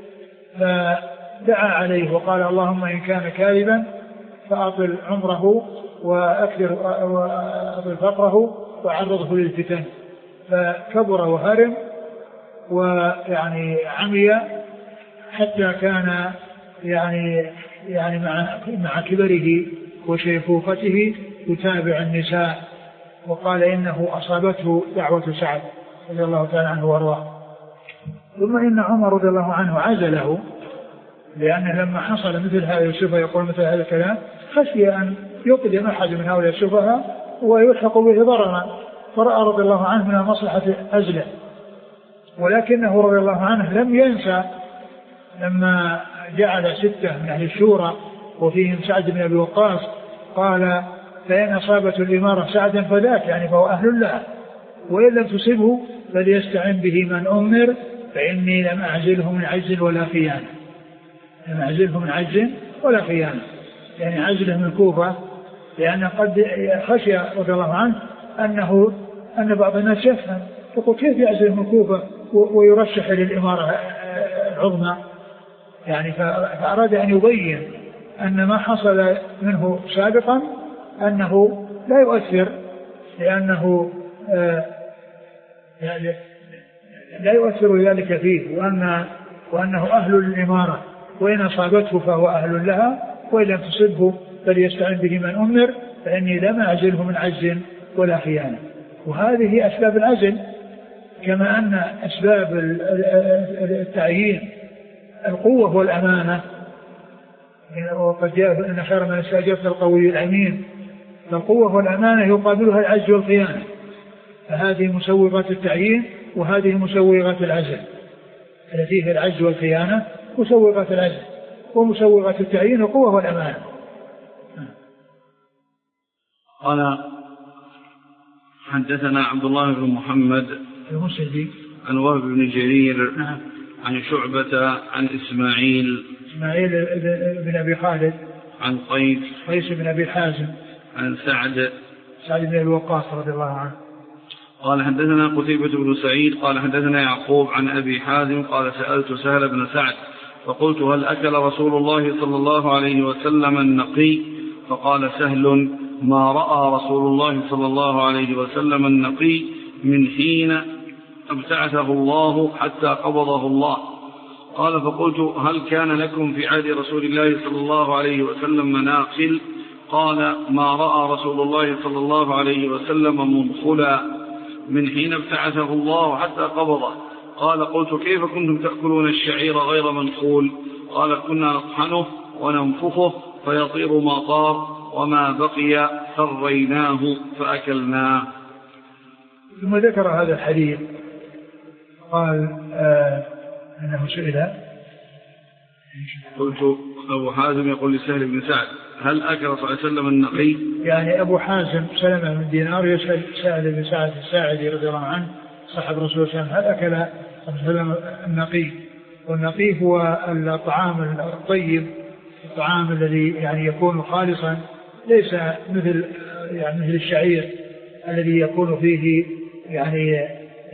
فدعا عليه وقال اللهم إن كان كاذبا فأطل عمره وأكثر وأطل فقره وعرضه للفتن، فكبر وهرم ويعني عمي حتى كان يعني يعني مع مع كبره وشيخوخته يتابع النساء، وقال إنه أصابته دعوة سعد رضي الله تعالى عنه وارضاه. ثم إن عمر رضي الله عنه عزله، لأنه لما حصل مثل هذا السفهاء يقول مثل هذا الكلام خشي أن يقدم أحد من هؤلاء السفهاء ويلحق به ضررا، فرأى رضي الله عنه من مصلحة عزله. ولكنه رضي الله عنه لم ينسى لما جعل ستة من أهل الشورى وفيهم سعد بن أبي وقاص قال فإن أصابته الإمارة سعدا فذاك، يعني فهو أهل الله، وإن لم تصبه فليستعن به من أمر فإني لم أعزله من عجز ولا خيانة، لم أعزله من عجز ولا خيانة، يعني عزله من الكوفة، لأن قد خشي رضي الله عنه أنه أن بعض الناس يفهم يقول كيف يعزله من الكوفة ويرشح للإمارة العظمى، يعني فأراد أن يبين أن ما حصل منه سابقا أنه لا يؤثر، لأنه آه يعني لا يؤثر ذلك فيه، وأن وأنه أهل للإمارة، وإن أصابته فهو أهل لها، وإن لم تصبه فليستعن به من أمر فإني لم أعزله من عجز ولا خيانة. وهذه أسباب العزل، كما أن أسباب التعيين القوة والأمانة، وقد جاء أن خير من استأجرت القوي الأمين، فالقوة والأمانة يقابلها العجز والخيانة، فهذه مسوغات التعيين وهذه مسوغات العزل، التي هي العجز والخيانة مسوغات العزل، ومسوغات التعيين القوة والأمانة. قال حدثنا عبد الله بن محمد المسلمي عن وهب بن جرير نعم. عن شعبة عن إسماعيل إسماعيل بن أبي خالد عن قيس قيس بن أبي حازم عن سعد سعد بن أبي وقاص رضي الله عنه قال حدثنا قتيبة بن سعيد قال حدثنا يعقوب عن أبي حازم قال سألت سهل بن سعد فقلت هل أكل رسول الله صلى الله عليه وسلم النقي؟ فقال سهل ما رأى رسول الله صلى الله عليه وسلم النقي من حين ابتعثه الله حتى قبضه الله. قال فقلت هل كان لكم في عهد رسول الله صلى الله عليه وسلم مناقل؟ قال ما رأى رسول الله صلى الله عليه وسلم منخلا من حين ابتعثه الله حتى قبضه. قال قلت كيف كنتم تأكلون الشعير غير منخول؟ قال كنا نطحنه وننفخه فيطير ما طار وما بقي فريناه فأكلناه. ثم ذكر هذا الحديث قال آه أنه سئل قلت أبو حازم يقول لسهل بن سعد هل أكل صلى الله عليه وسلم النقي؟ يعني أبو حازم سلمة بن دينار يسأل سهل بن سعد الساعدي رضي الله عنه صاحب رسول الله صلى الله عليه وسلم هل أكل صلى الله عليه وسلم النقي؟ والنقي هو الطعام الطيب، الطعام الذي يعني يكون خالصا، ليس مثل يعني مثل الشعير الذي يكون فيه يعني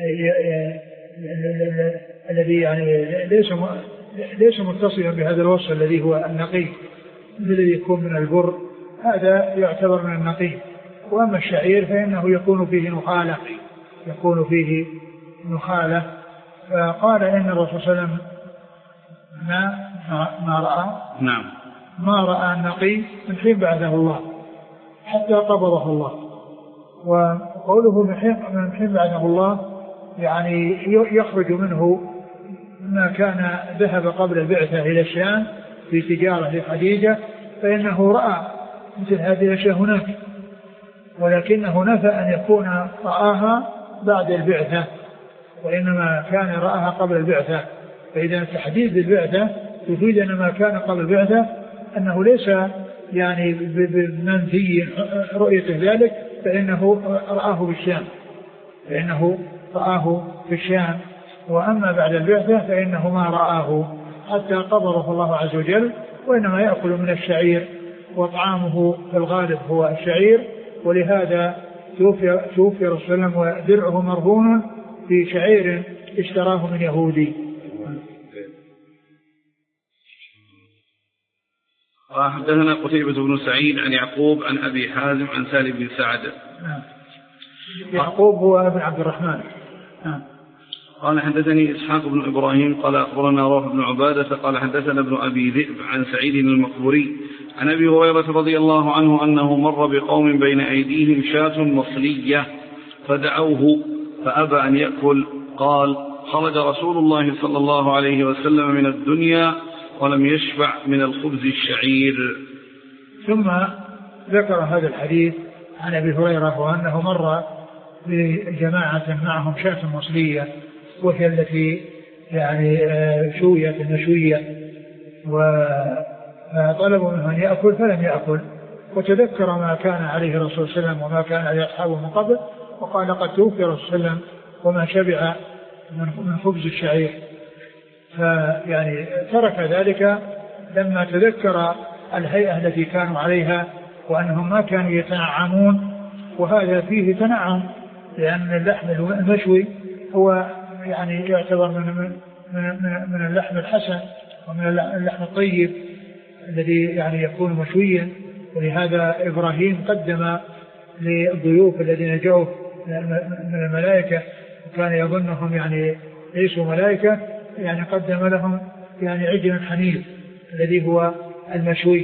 الذي يعني ليس ليس متصلا بهذا الوصف الذي هو النقي، الذي يكون من البر، هذا يعتبر من النقي. وأما الشعير فإنه يكون فيه نخالة، يكون فيه نخالة. فقال إن الرسول صلى الله عليه وسلم ما ما رأى نعم ما رأى النقي من حين بعثه الله حتى قبضه الله. وقوله من حين من حين بعثه الله يعني يخرج منه ما كان ذهب قبل البعثة إلى الشام في تجارة لخديجة، فإنه رأى مثل هذه الأشياء هناك، ولكنه نفى أن يكون رآها بعد البعثة، وإنما كان رآها قبل البعثة. فإذا تحديد البعثة يفيد أن ما كان قبل البعثة أنه ليس يعني بمنفي رؤية ذلك، فإنه رآه بالشام فإنه رآه في الشام. وأما بعد البعثة فإنه ما رآه حتى قبضه الله عز وجل، وإنما يأكل من الشعير، وطعامه في الغالب هو الشعير، ولهذا توفي, توفي رسول الله ودرعه مرهون في شعير اشتراه من يهودي. حدثنا قتيبة بن سعيد عن يعقوب عن أبي حازم عن سالم بن سعد. يعقوب هو ابن عبد الرحمن. قال حدثني إسحاق بن إبراهيم قال أخبرنا روح بن عبادة قال حدثنا ابن أبي ذئب عن سعيد المقبري عن أبي هريرة رضي الله عنه أنه مر بقوم بين أيديهم شاة مصلية فدعوه فأبى أن يأكل. قال خرج رسول الله صلى الله عليه وسلم من الدنيا ولم يشبع من الخبز الشعير. ثم ذكر هذا الحديث عن أبي هريرة وأنه مر بجماعة معهم شاة مصلية وهي التي يعني شوية مشوية وطلبوا منه أن يأكل فلم يأكل وتذكر ما كان عليه الرسول صلى الله عليه وسلم وما كان عليه أصحابه من قبل وقال قد توفي الرسول صلى الله عليه وسلم وما شبع من خبز الشعير. فيعني ترك ذلك لما تذكر الهيئة التي كانوا عليها وأنهم ما كانوا يتنعمون وهذا فيه تنعم لأن اللحم المشوي هو يعني يعتبر من من من اللحم الحسن ومن اللحم الطيب الذي يعني يكون مشويا. ولهذا إبراهيم قدم للضيوف الذين جاءوا من الملائكة وكان يظنهم يعني ليسوا ملائكة يعني قدم لهم يعني عجل حنيف الذي هو المشوي.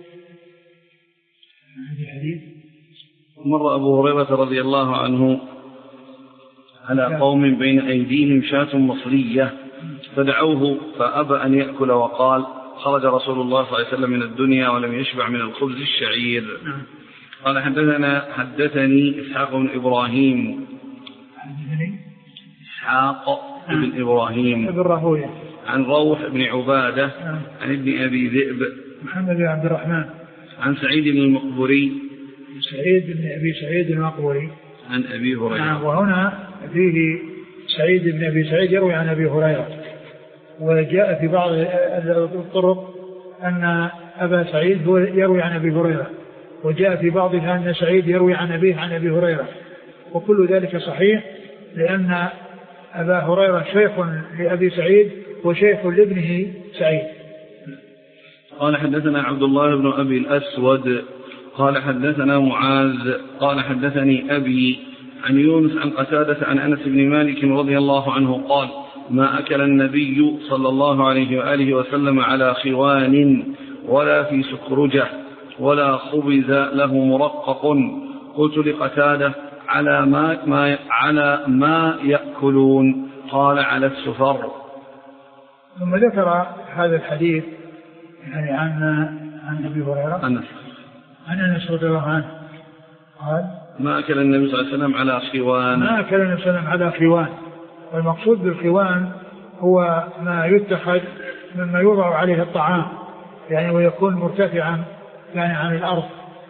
مر أبو هريرة رضي الله عنه على قوم بين أيديهم شاة مصلية فدعوه فأبى أن يأكل وقال خرج رسول الله صلى الله عليه وسلم من الدنيا ولم يشبع من الخبز الشعير. قال حدثنا حدثني إسحاق بن إبراهيم إسحاق بن إبراهيم عن روح بن عبادة عن ابن أبي ذئب محمد بن عبد الرحمن عن سعيد المقبري سعيد بن أبي سعيد المقبري عن أبي هريرة. وهنا فيه سعيد بن أبي سعيد يروي عن أبي هريرة وجاء في بعض الطرق أن أبا سعيد هو يروي عن أبي هريرة وجاء في بعضها أن سعيد يروي عن أبيه عن أبي هريرة وكل ذلك صحيح لأن أبا هريرة شيخ لأبي سعيد وشيخ لابنه سعيد. قال حدثنا عبد الله بن أبي الأسود قال حدثنا معاذ قال حدثني أبي عن يونس عن قتادة عن أنس بن مالك رضي الله عنه قال ما أكل النبي صلى الله عليه وآله وسلم على خوان ولا في سكرجة ولا خبز له مرقق. قلت لقتادة على ما, ما, على ما يأكلون قال على السفر. ثم ذكر هذا الحديث يعني عن عن أبي هريرة أنس عن أنس رضي الله عنه قال ما أكل النبي صلى الله عليه وسلم على خوان ما أكل النبي صلى الله عليه وسلم على خوان. والمقصود بالخوان هو ما يتخذ مما يوضع عليه الطعام يعني ويكون مرتفعا يعني عن الأرض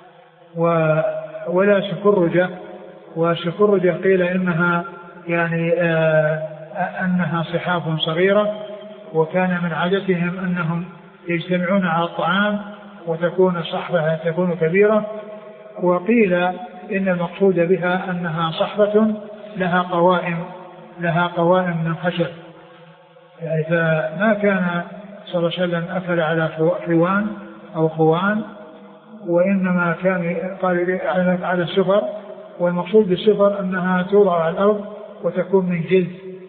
و ولا سكرجة. وسكرجة قيل إنها يعني آه أنها صحاف صغيرة وكان من عادتهم أنهم يجتمعون على الطعام وتكون صحبة تكون كبيرة. وقيل إن المقصود بها أنها صحبة لها قوائم لها قوائم من خشب يعني فما كان صلى الله عليه وسلم أكل على خوان أو خوان وإنما كان قال على السفر. والمقصود بالسفر أنها توضع على الأرض وتكون من جلد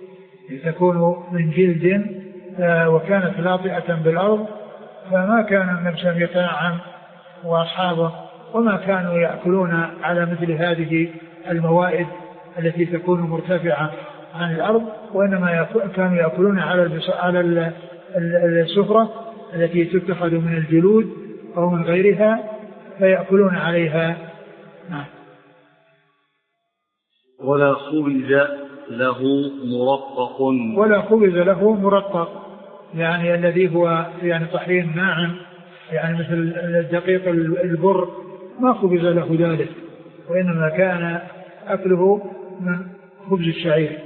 تكون من جلد وكانت لاطئة بالأرض. فما كان النبي يتنعم وأصحابه وما كانوا يأكلون على مثل هذه الموائد التي تكون مرتفعة عن الأرض وإنما كانوا يأكلون على على السفرة التي تتخذ من الجلود أو من غيرها فيأكلون عليها. نعم. ولا خبز له مرقق ولا خبز له مرقق يعني الذي هو يعني طحين ناعم يعني مثل الدقيق البر ما خبز له ذلك وإنما كان أكله من خبز الشعير.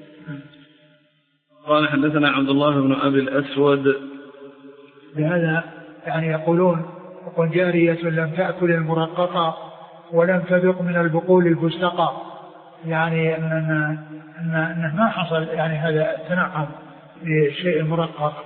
قال حدثنا عبد الله بن أبي الأسود لهذا يعني يقولون وقل جارية لم تأكل المرققة ولم تذق من البقول البستقى، يعني أن أن أنه ما حصل يعني هذا التنعم بشيء مرقق.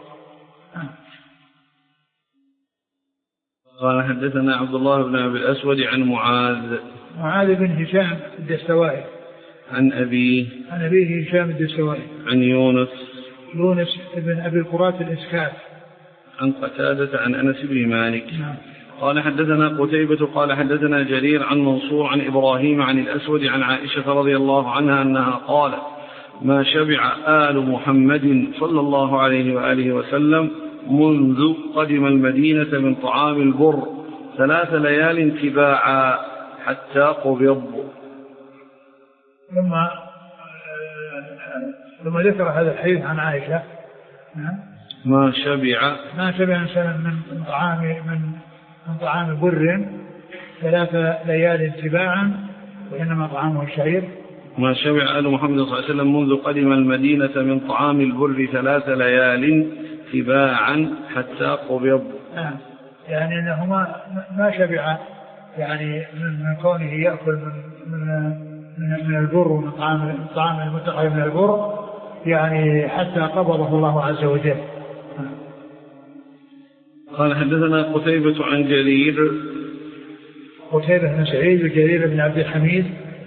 قال حدثنا عبد الله بن أبي الأسود عن معاذ معاذ بن هشام الدستوائي عن أبيه عن أبيه هشام الدستوائي عن يونس يونس بن أبي القرات الإسكاف عن قتادة عن أنس بن مالك. نعم. قال حدثنا قتيبة قال حدثنا جرير عن منصور عن إبراهيم عن الأسود عن عائشة رضي الله عنها أنها قالت ما شبع آل محمد صلى الله عليه وآله وسلم منذ قدم المدينة من طعام البر ثلاث ليال تباعا حتى قبض. ثم ثم ذكر هذا الحديث عن عائشة ما شبع ما شبع إنسان من طعام من من طعام بر ثلاث ليال تباعا وإنما طعامه الشعير. ما شبع آل محمد صلى الله عليه وسلم منذ قدم المدينة من طعام البر ثلاث ليال تباعا حتى قبض. آه. يعني أنه ما ما شبع يعني من كونه يأكل من من من, من البر ومن طعام الطعام المتقى من البر يعني حتى قبضه الله عز وجل. قال حدثنا قتيبة عن جرير قتيبة بن سعيد وجرير بن عبد الحميد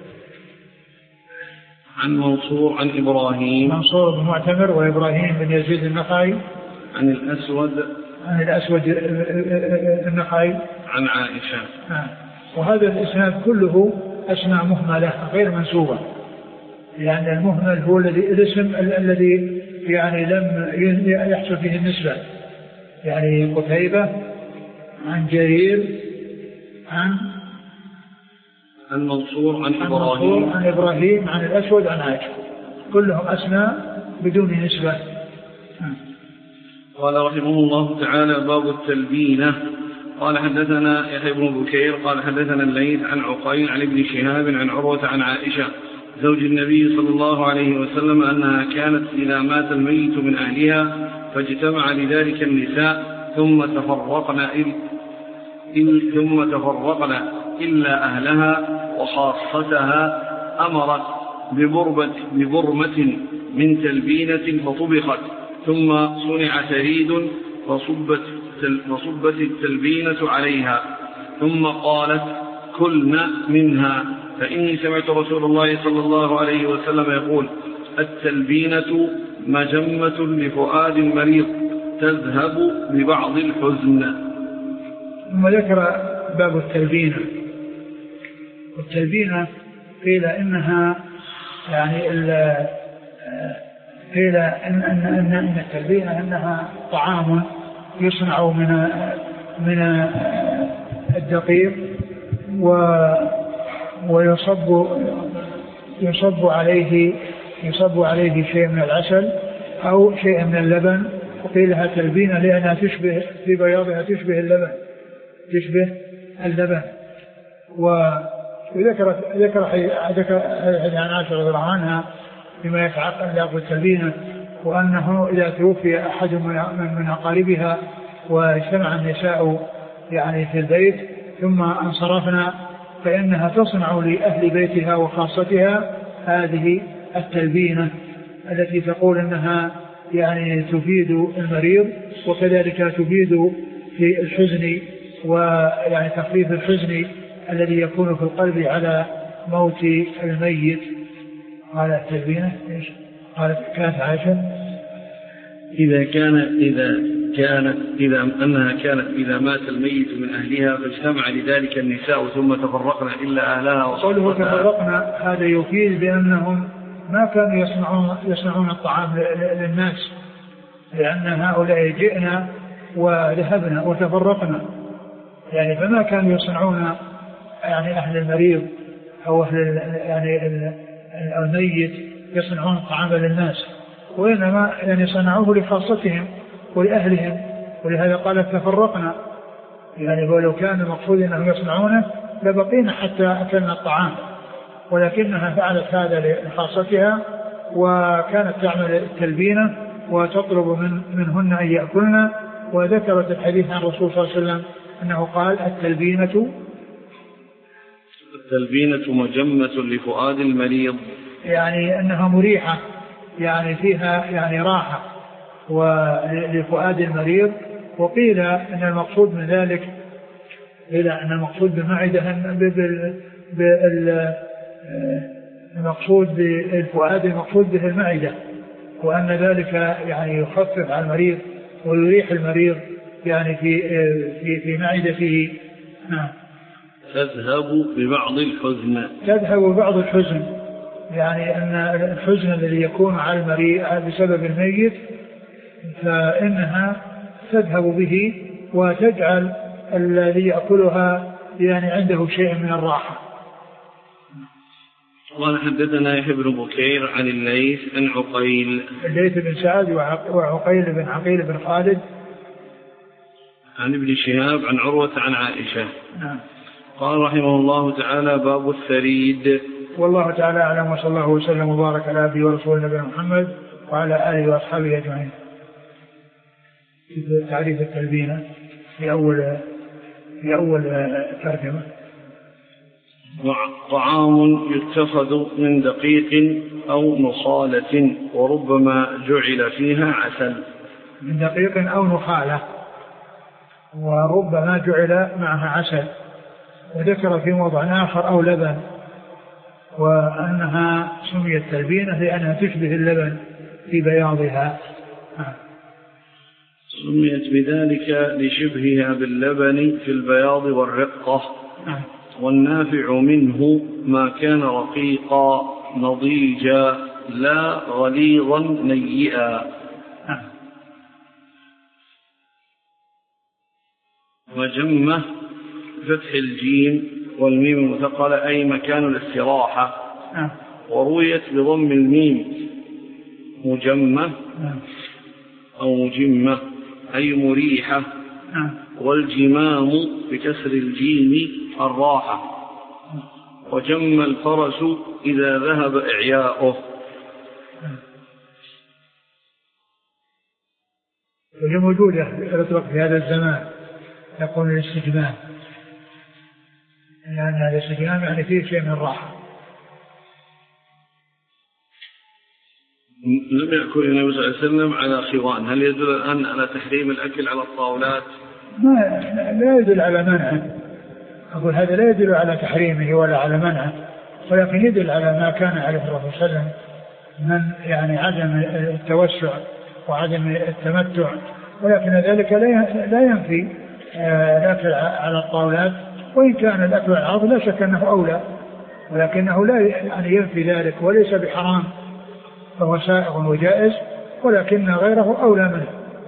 عن منصور عن إبراهيم منصور بن معتمر وإبراهيم بن يزيد النخعي عن الأسود عن الأسود النخعي عن عائشة. وهذا الإسناد كله أسماء مهملة غير منسوبة، لأن يعني المهمل هو الذي الاسم الذي يعني لم يحصل فيه النسبة، يعني قتيبة عن جرير عن عن منصور عن إبراهيم عن إبراهيم عن الأسود عن عائشة، كلهم أسماء بدون نسبة. قال رحمه الله تعالى باب التلبينة. قال حدثنا يحيى بن بكير قال حدثنا الليث عن عقيل عن ابن شهاب عن عروة عن عائشة زوج النبي صلى الله عليه وسلم أنها كانت إذا مات الميت من أهلها فاجتمع لذلك النساء ثم تفرقنا إل ثم تفرقنا إلا أهلها وخاصتها أمرت ببربة ببرمة من تلبينة فطبخت ثم صنع ثريد فصبت فصبت التلبينة عليها ثم قالت كلنا منها فإني سمعت رسول الله صلى الله عليه وسلم يقول التلبينة مجمة لفؤاد مريض تذهب ببعض الحزن. ثم ذكر باب التلبينة. والتلبينة قيل إنها يعني قيل إن, إن, إن, إن التلبينة إنها طعام يصنع من من الدقيق و ويصب يصب عليه يصب عليه شيء من العسل أو شيء من اللبن، وقيل لها تلبينة لأنها تشبه في بياضها تشبه اللبن تشبه اللبن. وذكر ذكر ذكر عن عائشة رضي الله عنها بما يتعقد لأقل التلبينة، وأنه إذا توفي أحد من أقاربها واجتمع النساء يعني في البيت ثم انصرفنا فإنها تصنع لأهل بيتها وخاصتها هذه التلبينة التي تقول أنها يعني تفيد المريض وكذلك تفيد في الحزن ويعني تخفيف الحزن الذي يكون في القلب على موت الميت. قال التلبينة إيش؟ قالت كانت عائشة إذا كان إذا كانت إذا أنها كانت إذا مات الميت من أهلها فاجتمع لذلك النساء ثم تفرقنا إلا أهلها. وقوله تفرقنا هذا يفيد بأنهم ما كانوا يصنعون يصنعون الطعام للناس، لأن هؤلاء جئنا وذهبنا وتفرقنا، يعني فما كانوا يصنعون يعني أهل المريض أو أهل يعني الميت يصنعون الطعام للناس، وإنما يعني صنعوه لخاصتهم ولأهلهم، ولهذا قال تفرقنا، يعني ولو كان المقصود أنهم يصنعونه لبقينا حتى أكلنا الطعام، ولكنها فعلت هذا لخاصتها وكانت تعمل التلبينة وتطلب من منهن أن يأكلن. وذكرت الحديث عن الرسول صلى الله عليه وسلم أنه قال التلبينة التلبينة مجمة لفؤاد المريض، يعني أنها مريحة، يعني فيها يعني راحة ولفؤاد المريض. وقيل أن المقصود من ذلك إلى أن المقصود بالمعدة المقصود بالفؤاد المقصود به المعدة، وأن ذلك يعني يخفف على المريض ويريح المريض يعني في في في معدته. نعم. تذهب ببعض الحزن، تذهب ببعض الحزن، يعني أن الحزن الذي يكون على المريض بسبب الميت فإنها تذهب به وتجعل الذي يأكلها يعني عنده شيء من الراحة. قال حدثنا يحيى بن بكير عن الليث عن عقيل الليث بن سعد وعقيل بن عقيل بن خالد عن ابن شهاب عن عروة عن عائشة. نعم. قال رحمه الله تعالى باب الثريد. والله تعالى أعلم، وصلى الله وسلم وبارك على عبده ورسوله نبينا محمد وعلى آله وأصحابه أجمعين. تعريف التلبينة في أول في أول ترجمة. طعام يتخذ من دقيق أو نخالة وربما جعل فيها عسل. من دقيق أو نخالة وربما جعل معها عسل. وذكر في موضع آخر أو لبن، وأنها سميت تلبينة لأنها تشبه اللبن في بياضها. سميت بذلك لشبهها باللبن في البياض والرقة. والنافع منه ما كان رقيقا نضيجا لا غليظا نيئا. وجمة فتح الجيم والميم المثقلة أي مكان الاستراحة. ورويت بضم الميم مجمة أو مجمة أي مريحة. والجمام بكسر الجيم الراحة. وجم الفرس إذا ذهب إعياؤه. وهي موجودة يطلق في هذا الزمان، يقول الاستجمام، لأن هذا الاستجمام يعني فيه شيء من الراحة. لم يأكل النبي صلى الله عليه وسلم على خوان، هل يدل الآن على تحريم الأكل على الطاولات؟ ما لا يدل على منعه، أقول هذا لا يدل على تحريمه ولا على منعه، ولكن يدل على ما كان عليه الصلاة والسلام من يعني عدم التوسع وعدم التمتع، ولكن ذلك لا ينفي الأكل على الطاولات، وإن كان الأكل على الأرض لا شك أنه أولى، ولكنه لا يعني ينفي ذلك وليس بحرام، فهو سائغ وجائز، ولكن غيره أولى منه.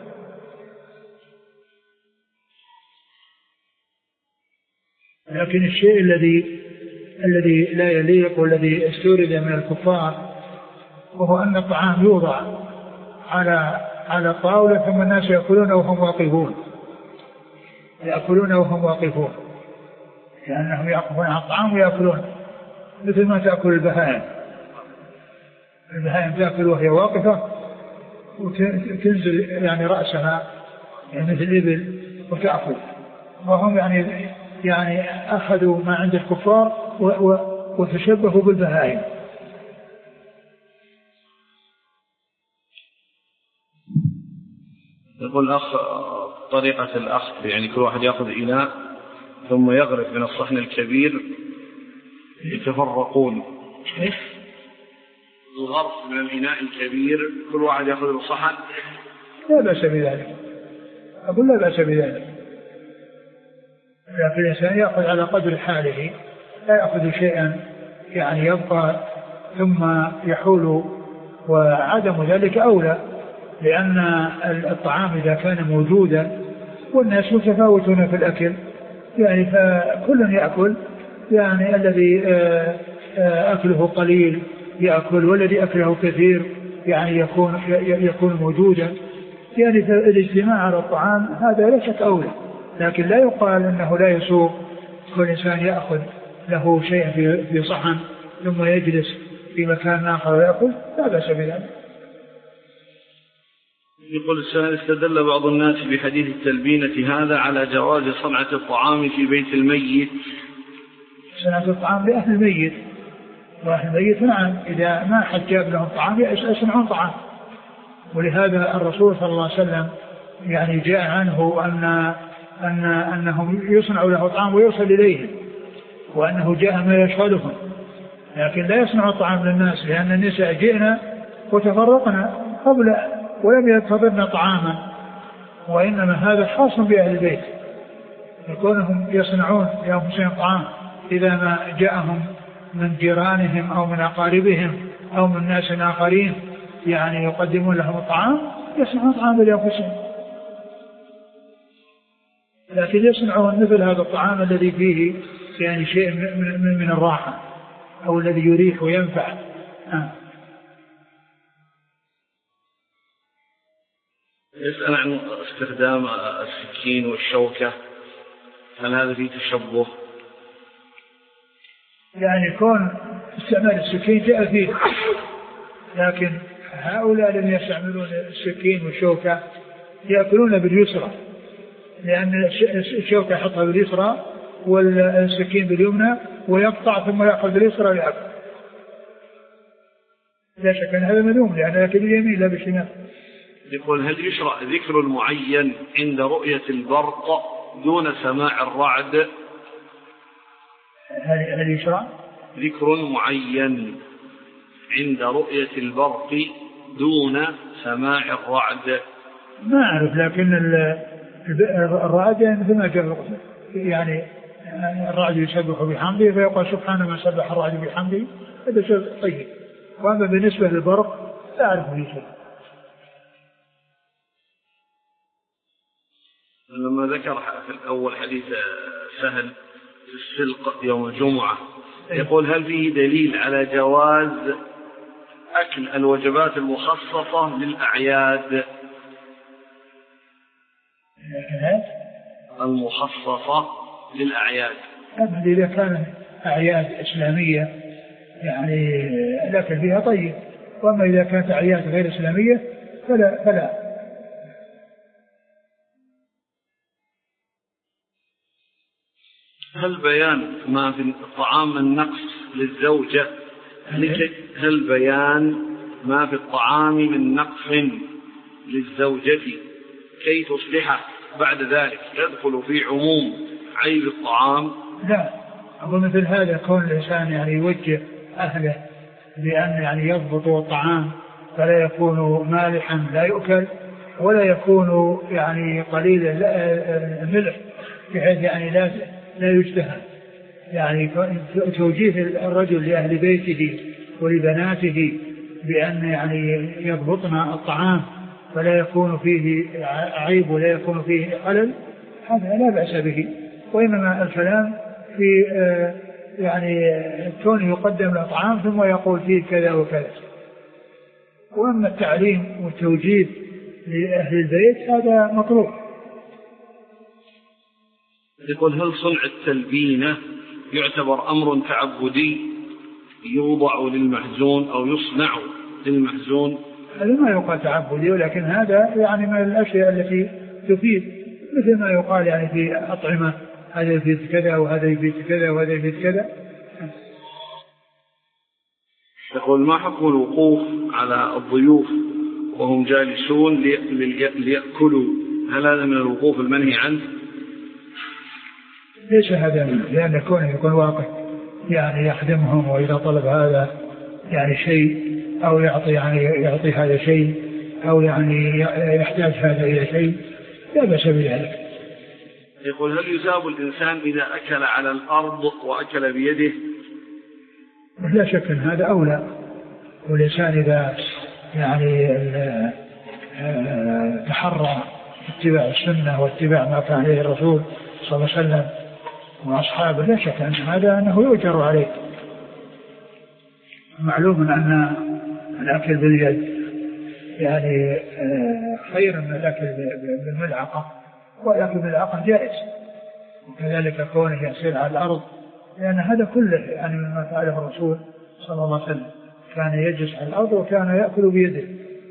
لكن الشيء الذي الذي لا يليق والذي استورد من الكفار وهو أن الطعام يوضع على على الطاولة ثم الناس يأكلون وهم واقفون يأكلون وهم واقفون لأنهم يأكلون على الطعام ويأكلون مثل ما تأكل البهائم. البهائم تأكل وهي واقفة وتنزل يعني رأسها يعني مثل الإبل وتأكل، وهم يعني يعني أخذوا ما عند الكفار وتشبهوا بالبهائم. يقول الأخ طريقة الأخذ يعني كل واحد يأخذ إناء ثم يغرف من الصحن الكبير يتفرقون. الغرف من الإناء الكبير كل واحد يأخذ الصحن لا بأس بذلك، أقول لا بأس بذلك، لكن الإنسان يأخذ على قدر حاله، لا يأخذ شيئا يعني يبقى ثم يحول، وعدم ذلك أولى، لأن الطعام إذا كان موجودا والناس متفاوتون في الأكل يعني فكل يأكل، يعني الذي أكله قليل يأكل والذي أكله كثير يعني يكون يكون موجودا، يعني الاجتماع على الطعام هذا لا شك أولى، لكن لا يقال أنه لا يسوق كل إنسان يأخذ له شيء في صحن ثم يجلس في مكان آخر ويأكل، لا بأس بذلك. يقول السائل استدل بعض الناس بحديث التلبينة هذا على جواز صنعة الطعام في بيت الميت صناعة الطعام لأهل الميت، وأهل الميت نعم إذا ما حد جاب لهم طعام يصنعون طعام. ولهذا الرسول صلى الله عليه وسلم يعني جاء عنه أن أن أنهم يصنعوا له طعام ويوصل إليهم، وأنه جاء ما يشغلهم، لكن لا يصنع الطعام للناس، لأن النساء جئنا وتفرقنا قبل ولم ينتظرن طعاما، وإنما هذا خاص بأهل البيت، يكونهم يصنعون لأنفسهم طعام إذا ما جاءهم من جيرانهم أو من أقاربهم أو من ناس آخرين يعني يقدمون لهم الطعام، يصنعون طعام لأنفسهم، لكن يصنعون مثل هذا الطعام الذي فيه يعني شيء من, من الراحة أو الذي يريح وينفع. آه. يسأل عن استخدام السكين والشوكة، هل هذا فيه تشبه؟ يعني كون استعمال السكين جاء فيه، لكن هؤلاء الذين يستعملون السكين والشوكة يأكلون باليسرى، لأن الشوكة يحطها باليسرى والسكين باليمنى ويقطع ثم يأخذ باليسرى ويأكل. لا شك أن هذا مذموم، لأن يأكل باليمين لا بالشمال. يقول هل يشرع ذكر معين عند رؤية البرق دون سماع الرعد؟ هل هل يشرع ذكر معين عند رؤية البرق دون سماع الرعد؟ ما أعرف، لكن الرعد يعني مثل ما جاء، يعني الرعد يسبح بحمده فيقول سبحان من سبح الرعد بحمده، هذا شيء طيب. وأما بالنسبة للبرق لا أعرف به شيء. لما ذكر في الأول حديث سهل في السلق يوم الجمعة، يقول هل فيه دليل على جواز أكل الوجبات المخصصة للأعياد؟ المخصصة للأعياد أبدا إذا كانت أعياد إسلامية يعني الأكل فيها طيب، وأما إذا كانت أعياد غير إسلامية فلا فلا. هل بيان ما في الطعام من نقص للزوجة هل بيان ما في الطعام من نقص للزوجة كي تصلحه بعد ذلك يدخل في عموم عيب الطعام؟ لا، أقول مثل هذا كون الإنسان يعني يوجه أهله بأن يعني يضبطوا الطعام فلا يكون مالحا لا يؤكل ولا يكون يعني قليل الملح بحيث يعني لا لا يجتهد، يعني توجيه الرجل لأهل بيته ولبناته بأن يعني يضبطنا الطعام فلا يكون فيه عيب ولا يكون فيه خلل، هذا لا بأس به. وإنما الكلام في يعني كونه يقدم له طعام ثم يقول فيه كذا وكذا. وأما التعليم والتوجيه لأهل البيت هذا مطلوب. يقول هل صنع التلبينة يعتبر أمر تعبدي يوضع للمحزون أو يصنع للمحزون؟ هذا ما يقال تعبدي، ولكن هذا يعني من الأشياء التي تفيد، مثل ما يقال يعني في أطعمة هذا يفيد كذا وهذا يفيد كذا وهذا يفيد كذا. يقول ما حكم الوقوف على الضيوف وهم جالسون ليأكلوا، هل هذا من الوقوف المنهي عنه؟ ليس هذا منه، لأن كونه يكون واقف يعني يخدمهم، وإذا طلب هذا يعني شيء أو يعطي يعني يعطي هذا شيء أو يعني يحتاج هذا إلى شيء لا بأس بذلك. يقول هل يثاب الإنسان إذا أكل على الأرض وأكل بيده؟ لا شك أن هذا أولى، والإنسان إذا يعني تحرى اتباع السنة واتباع ما كان عليه الرسول صلى الله عليه وسلم وأصحابه لا شك أن هذا أنه يؤجر عليه. معلوم أن الأكل باليد يعني خير من الأكل بالملعقة، والأكل بالملعقة جائز، وكذلك كونه يسير على الأرض، لأن هذا كله يعني مما فعله الرسول صلى الله عليه وسلم، كان يجلس على الأرض وكان يأكل بيده.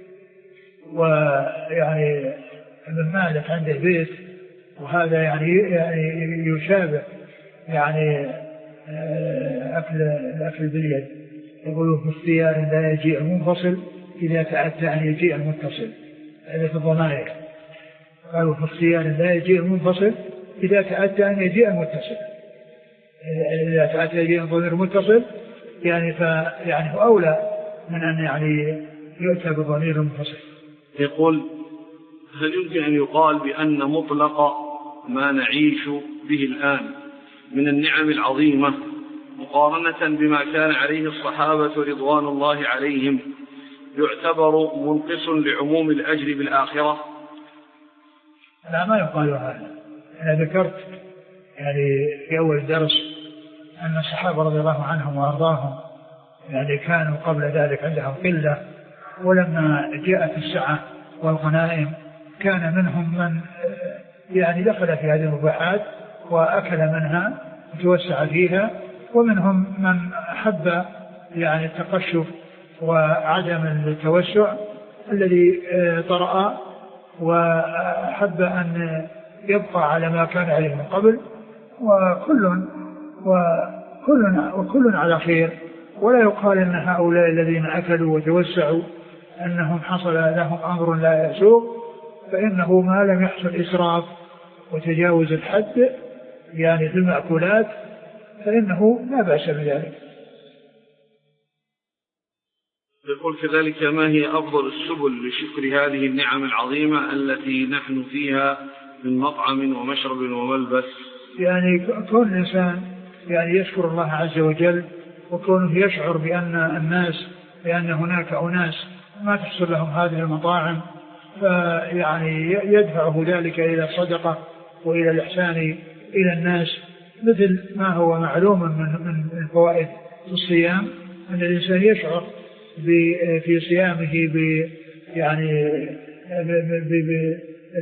ويعني ابن مالك عنده بيت، وهذا يعني يعني يشابه يعني أكل الأكل باليد. يقولوا في الثيار لا يجيء المنفصل إذا تعدى أن يجيء المتصل، هذا في الضمائر. قالوا في الثيار لا يجيء المنفصل إذا تعدى أن يجيء المتصل، إذا تعدى يجيء الضمير المتصل يعني فيعني هو أولى من أن يعني يؤتى بضمير منفصل. يقول: هل يمكن أن يقال بأن مطلق ما نعيش به الآن من النعم العظيمة مقارنة بما كان عليه الصحابة رضوان الله عليهم يعتبر منقص لعموم الأجر بالآخرة؟ لا، ما يقال هذا. أنا ذكرت يعني في أول درس أن الصحابة رضي الله عنهم وأرضاهم يعني كانوا قبل ذلك عندهم قلة، ولما جاءت السعة والغنائم كان منهم من يعني دخل في هذه المباحات وأكل منها وتوسع فيها، ومنهم من أحب يعني التقشف وعدم التوسع الذي طرأ، وأحب أن يبقى على ما كان عليه من قبل، وكل وكل وكل على خير. ولا يقال أن هؤلاء الذين أكلوا وتوسعوا أنهم حصل لهم أمر لا يسوق، فإنه ما لم يحصل إسراف وتجاوز الحد يعني في المأكولات فإنه لا بأس بذلك. يقول كذلك: ما هي أفضل السبل لشكر هذه النعم العظيمة التي نحن فيها من مطعم ومشرب وملبس؟ يعني كون الإنسان يعني يشكر الله عز وجل، وكونه يشعر بأن الناس بأن هناك أناس ما تحصل لهم هذه المطاعم، فيعني يدفعه ذلك إلى الصدقة وإلى الإحسان إلى الناس، مثل ما هو معلوم من من فوائد الصيام أن الإنسان يشعر في صيامه ب يعني ب ب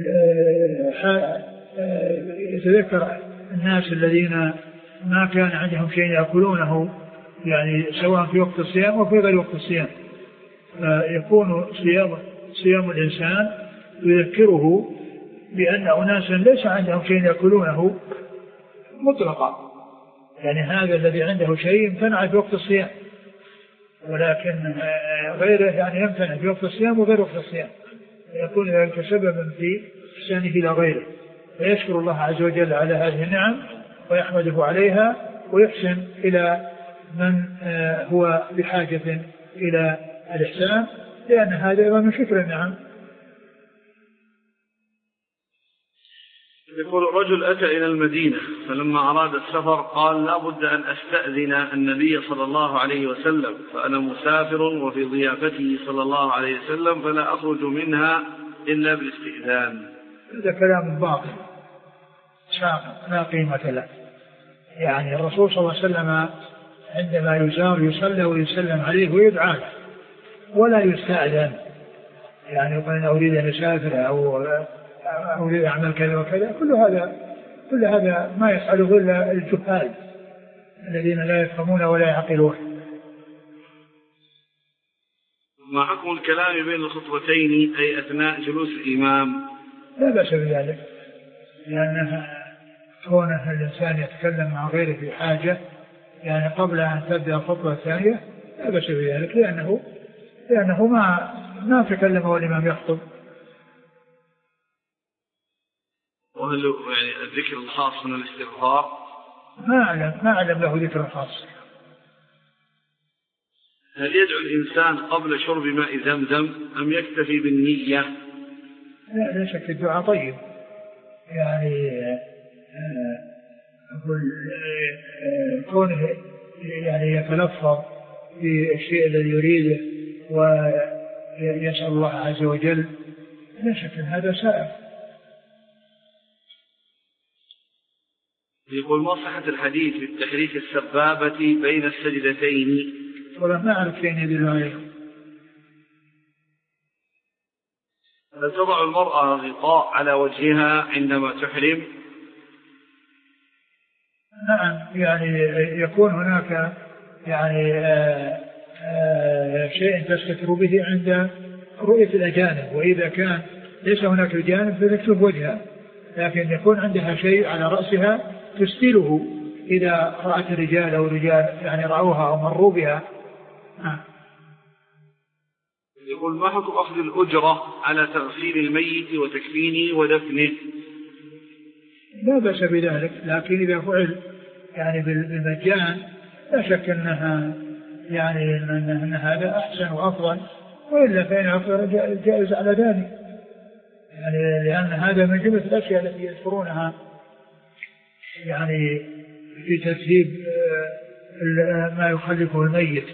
يتذكر الناس الذين ما كان عندهم شيء يأكلونه يعني سواء في وقت الصيام وفي غير وقت الصيام، فيكون صيام صيام الإنسان يذكره بأن أناسا ليس عندهم شيء يأكلونه مطلقا، يعني هذا الذي عنده شيء يمتنع في وقت الصيام، ولكن غيره يعني يمتنع في وقت الصيام وغير وقت الصيام، يكون ذلك سببا في إحسانه إلى غيره، فيشكر الله عز وجل على هذه النعم ويحمده عليها، ويحسن إلى من هو بحاجة إلى الإحسان، لأن هذا أيضا من شكر النعم. يقول: الرجل أتى إلى المدينة فلما أراد السفر قال: لا بد أن أستأذن النبي صلى الله عليه وسلم، فأنا مسافر وفي ضيافته صلى الله عليه وسلم فلا أخرج منها إلا بالاستئذان. هذا كلام باطل ساقط لا قيمة له. يعني الرسول صلى الله عليه وسلم عندما يزار يصلى ويسلم عليه ويدعى له ولا يستأذن، يعني يقول أنا أريد أن أسافر أو أريد أعمل كذا وكذا، كل هذا كل هذا ما يفعله إلا الجهال الذين لا يفهمون ولا يعقلون. ما حكم الكلام بين الخطبتين أي أثناء جلوس الإمام؟ لا بأس بذلك، لأنها كونه الإنسان يتكلم مع غيره في حاجة يعني قبل أن تبدأ الخطبة الثانية لا بأس بذلك، لأنه لأنه ما ما تكلم والإمام يخطب. وهل يعني الذكر الخاص من الاستغفار؟ ما أعلم ما أعلم له ذكر خاص. هل يدعو الإنسان قبل شرب ماء زمزم أم يكتفي بالنية؟ لا لا شك الدعاء طيب، يعني أقول كونه يعني يتلفظ بالشيء الذي يريده ويسأل الله عز وجل لا شك أن هذا سائر. يقول: ما صحة الحديث بالتحريك السبابة بين السجدتين؟ ولا ما أعرف شيء يدل عليه. هل تضع المرأة غطاء على وجهها عندما تحرم؟ نعم، يعني يكون هناك يعني آآ آآ شيء تستتر به عند رؤية الأجانب، وإذا كان ليس هناك الجانب فتكشف وجهها، لكن يكون عندها شيء على رأسها تستيله إذا رأت الرجال أو الرجال يعني رأوها أو مروا بها. آه. يقول ما حكم أخذ الأجرة على تغسيل الميت وتكفينه ودفنه؟ لا بأس بذلك، لكن إذا فعل يعني بالمجان لا شك أنها يعني أن هذا أحسن وأفضل، وإلا فإن أفضل جائز على ذلك، يعني لأن هذا من جملة الأشياء التي يذكرونها يعني في ترتيب ما يخلفه الميت.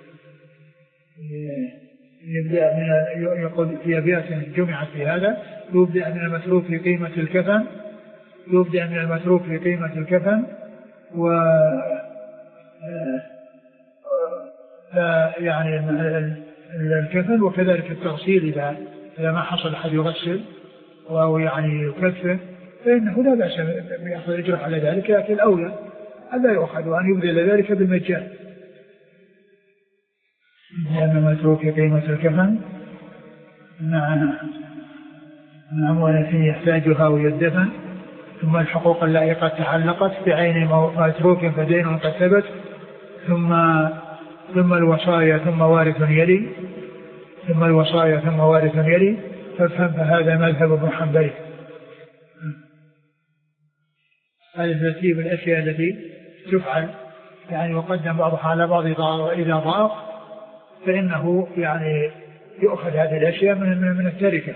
يبدأ من يقول في أبيات جمعت في هذا: يبدأ من المتروك في قيمة الكفن، يبدأ من المتروك في قيمة الكفن و يعني الكفن، وكذلك التغسيل إذا إذا ما حصل أحد يغسل أو يعني يكفن فإنه لا بأس بأخذ الأجر على ذلك، لكن الأولى ألا يؤخذ وأن يبذل ذلك بالمجان. لأن متروك قيمة الكفن مع أموال يحتاجها ويدفن، ثم الحقوق التي قد تعلقت بعين متروك فدين قد ثبت، ثم ثم الوصايا ثم وارث يلي ثم الوصايا ثم وارث يلي فافهم فهذا مذهب ابن حنبل. هذا ترتيب الأشياء التي تفعل يعني يقدم بعضها على بعض إذا ضاق، فإنه يعني يؤخذ هذه الأشياء من من التركة.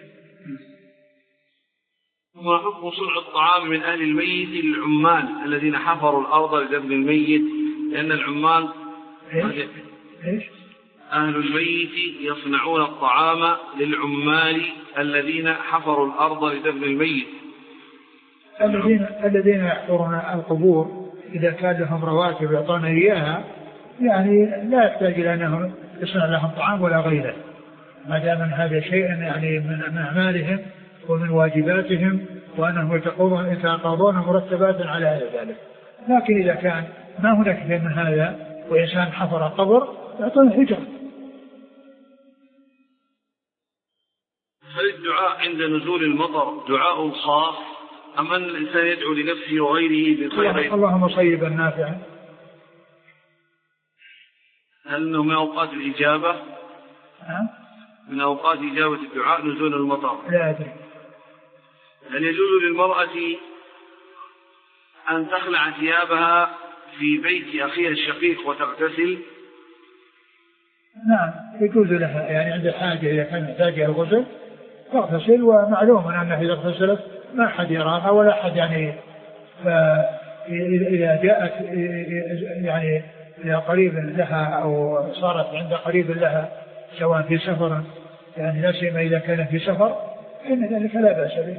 وما حكم صنع الطعام من أهل الميت للعمال الذين حفروا الأرض لدفن الميت؟ لأن العمال إيش؟ إيش؟ أهل الميت يصنعون الطعام للعمال الذين حفروا الأرض لدفن الميت. الذين الذين يحفرون القبور إذا كان لهم رواتب يعطون إياها يعني لا يحتاج إلى أنهم يصنع لهم طعام ولا غيره، ما دام من هذا شيء يعني من أعمالهم ومن واجباتهم، وأنهم يتقاضون مرتبات على هذا ذلك. لكن إذا كان ما هناك شيء من هذا وإنسان حفر قبر يعطون حجر. هل الدعاء عند نزول المطر دعاء خاص أم أن الإنسان يدعو لنفسه وغيره بالخير؟ اللهم صيبا نافعا. هل أنه من أوقات الإجابة؟ أه؟ من أوقات إجابة الدعاء نزول المطر؟ لا أدري. هل يجوز للمرأة أن تخلع ثيابها في بيت أخيها الشقيق وتغتسل؟ نعم يجوز لها، يعني عند الحاجة إذا كان محتاجة الغسل تغتسل، ومعلوم أنها إذا اغتسلت ما أحد يراها ولا أحد يعني، إذا جاءت يعني إلى قريب لها أو صارت عند قريب لها سواء في سفر يعني لا سيما إذا كان في سفر فإن ذلك لا بأس به.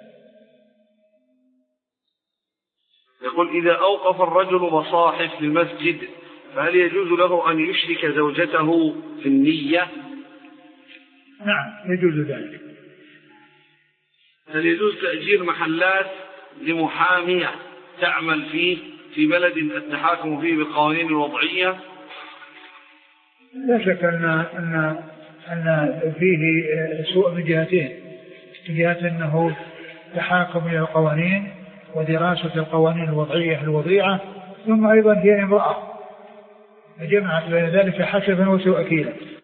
يقول إذا أوقف الرجل مصاحف في المسجد فهل يجوز له أن يشرك زوجته في النية؟ نعم يجوز ذلك. هل يجوز تأجير محلات لمحامية تعمل فيه في بلد التحاكم فيه بالقوانين الوضعية؟ لا شك أن أن أن فيه سوء من جهتين، من جهة أنه تحاكم إلى القوانين ودراسة القوانين الوضعية الوضيعة، ثم أيضا هي امرأة فجمعت بين ذلك حسبا وسوء أكيلا.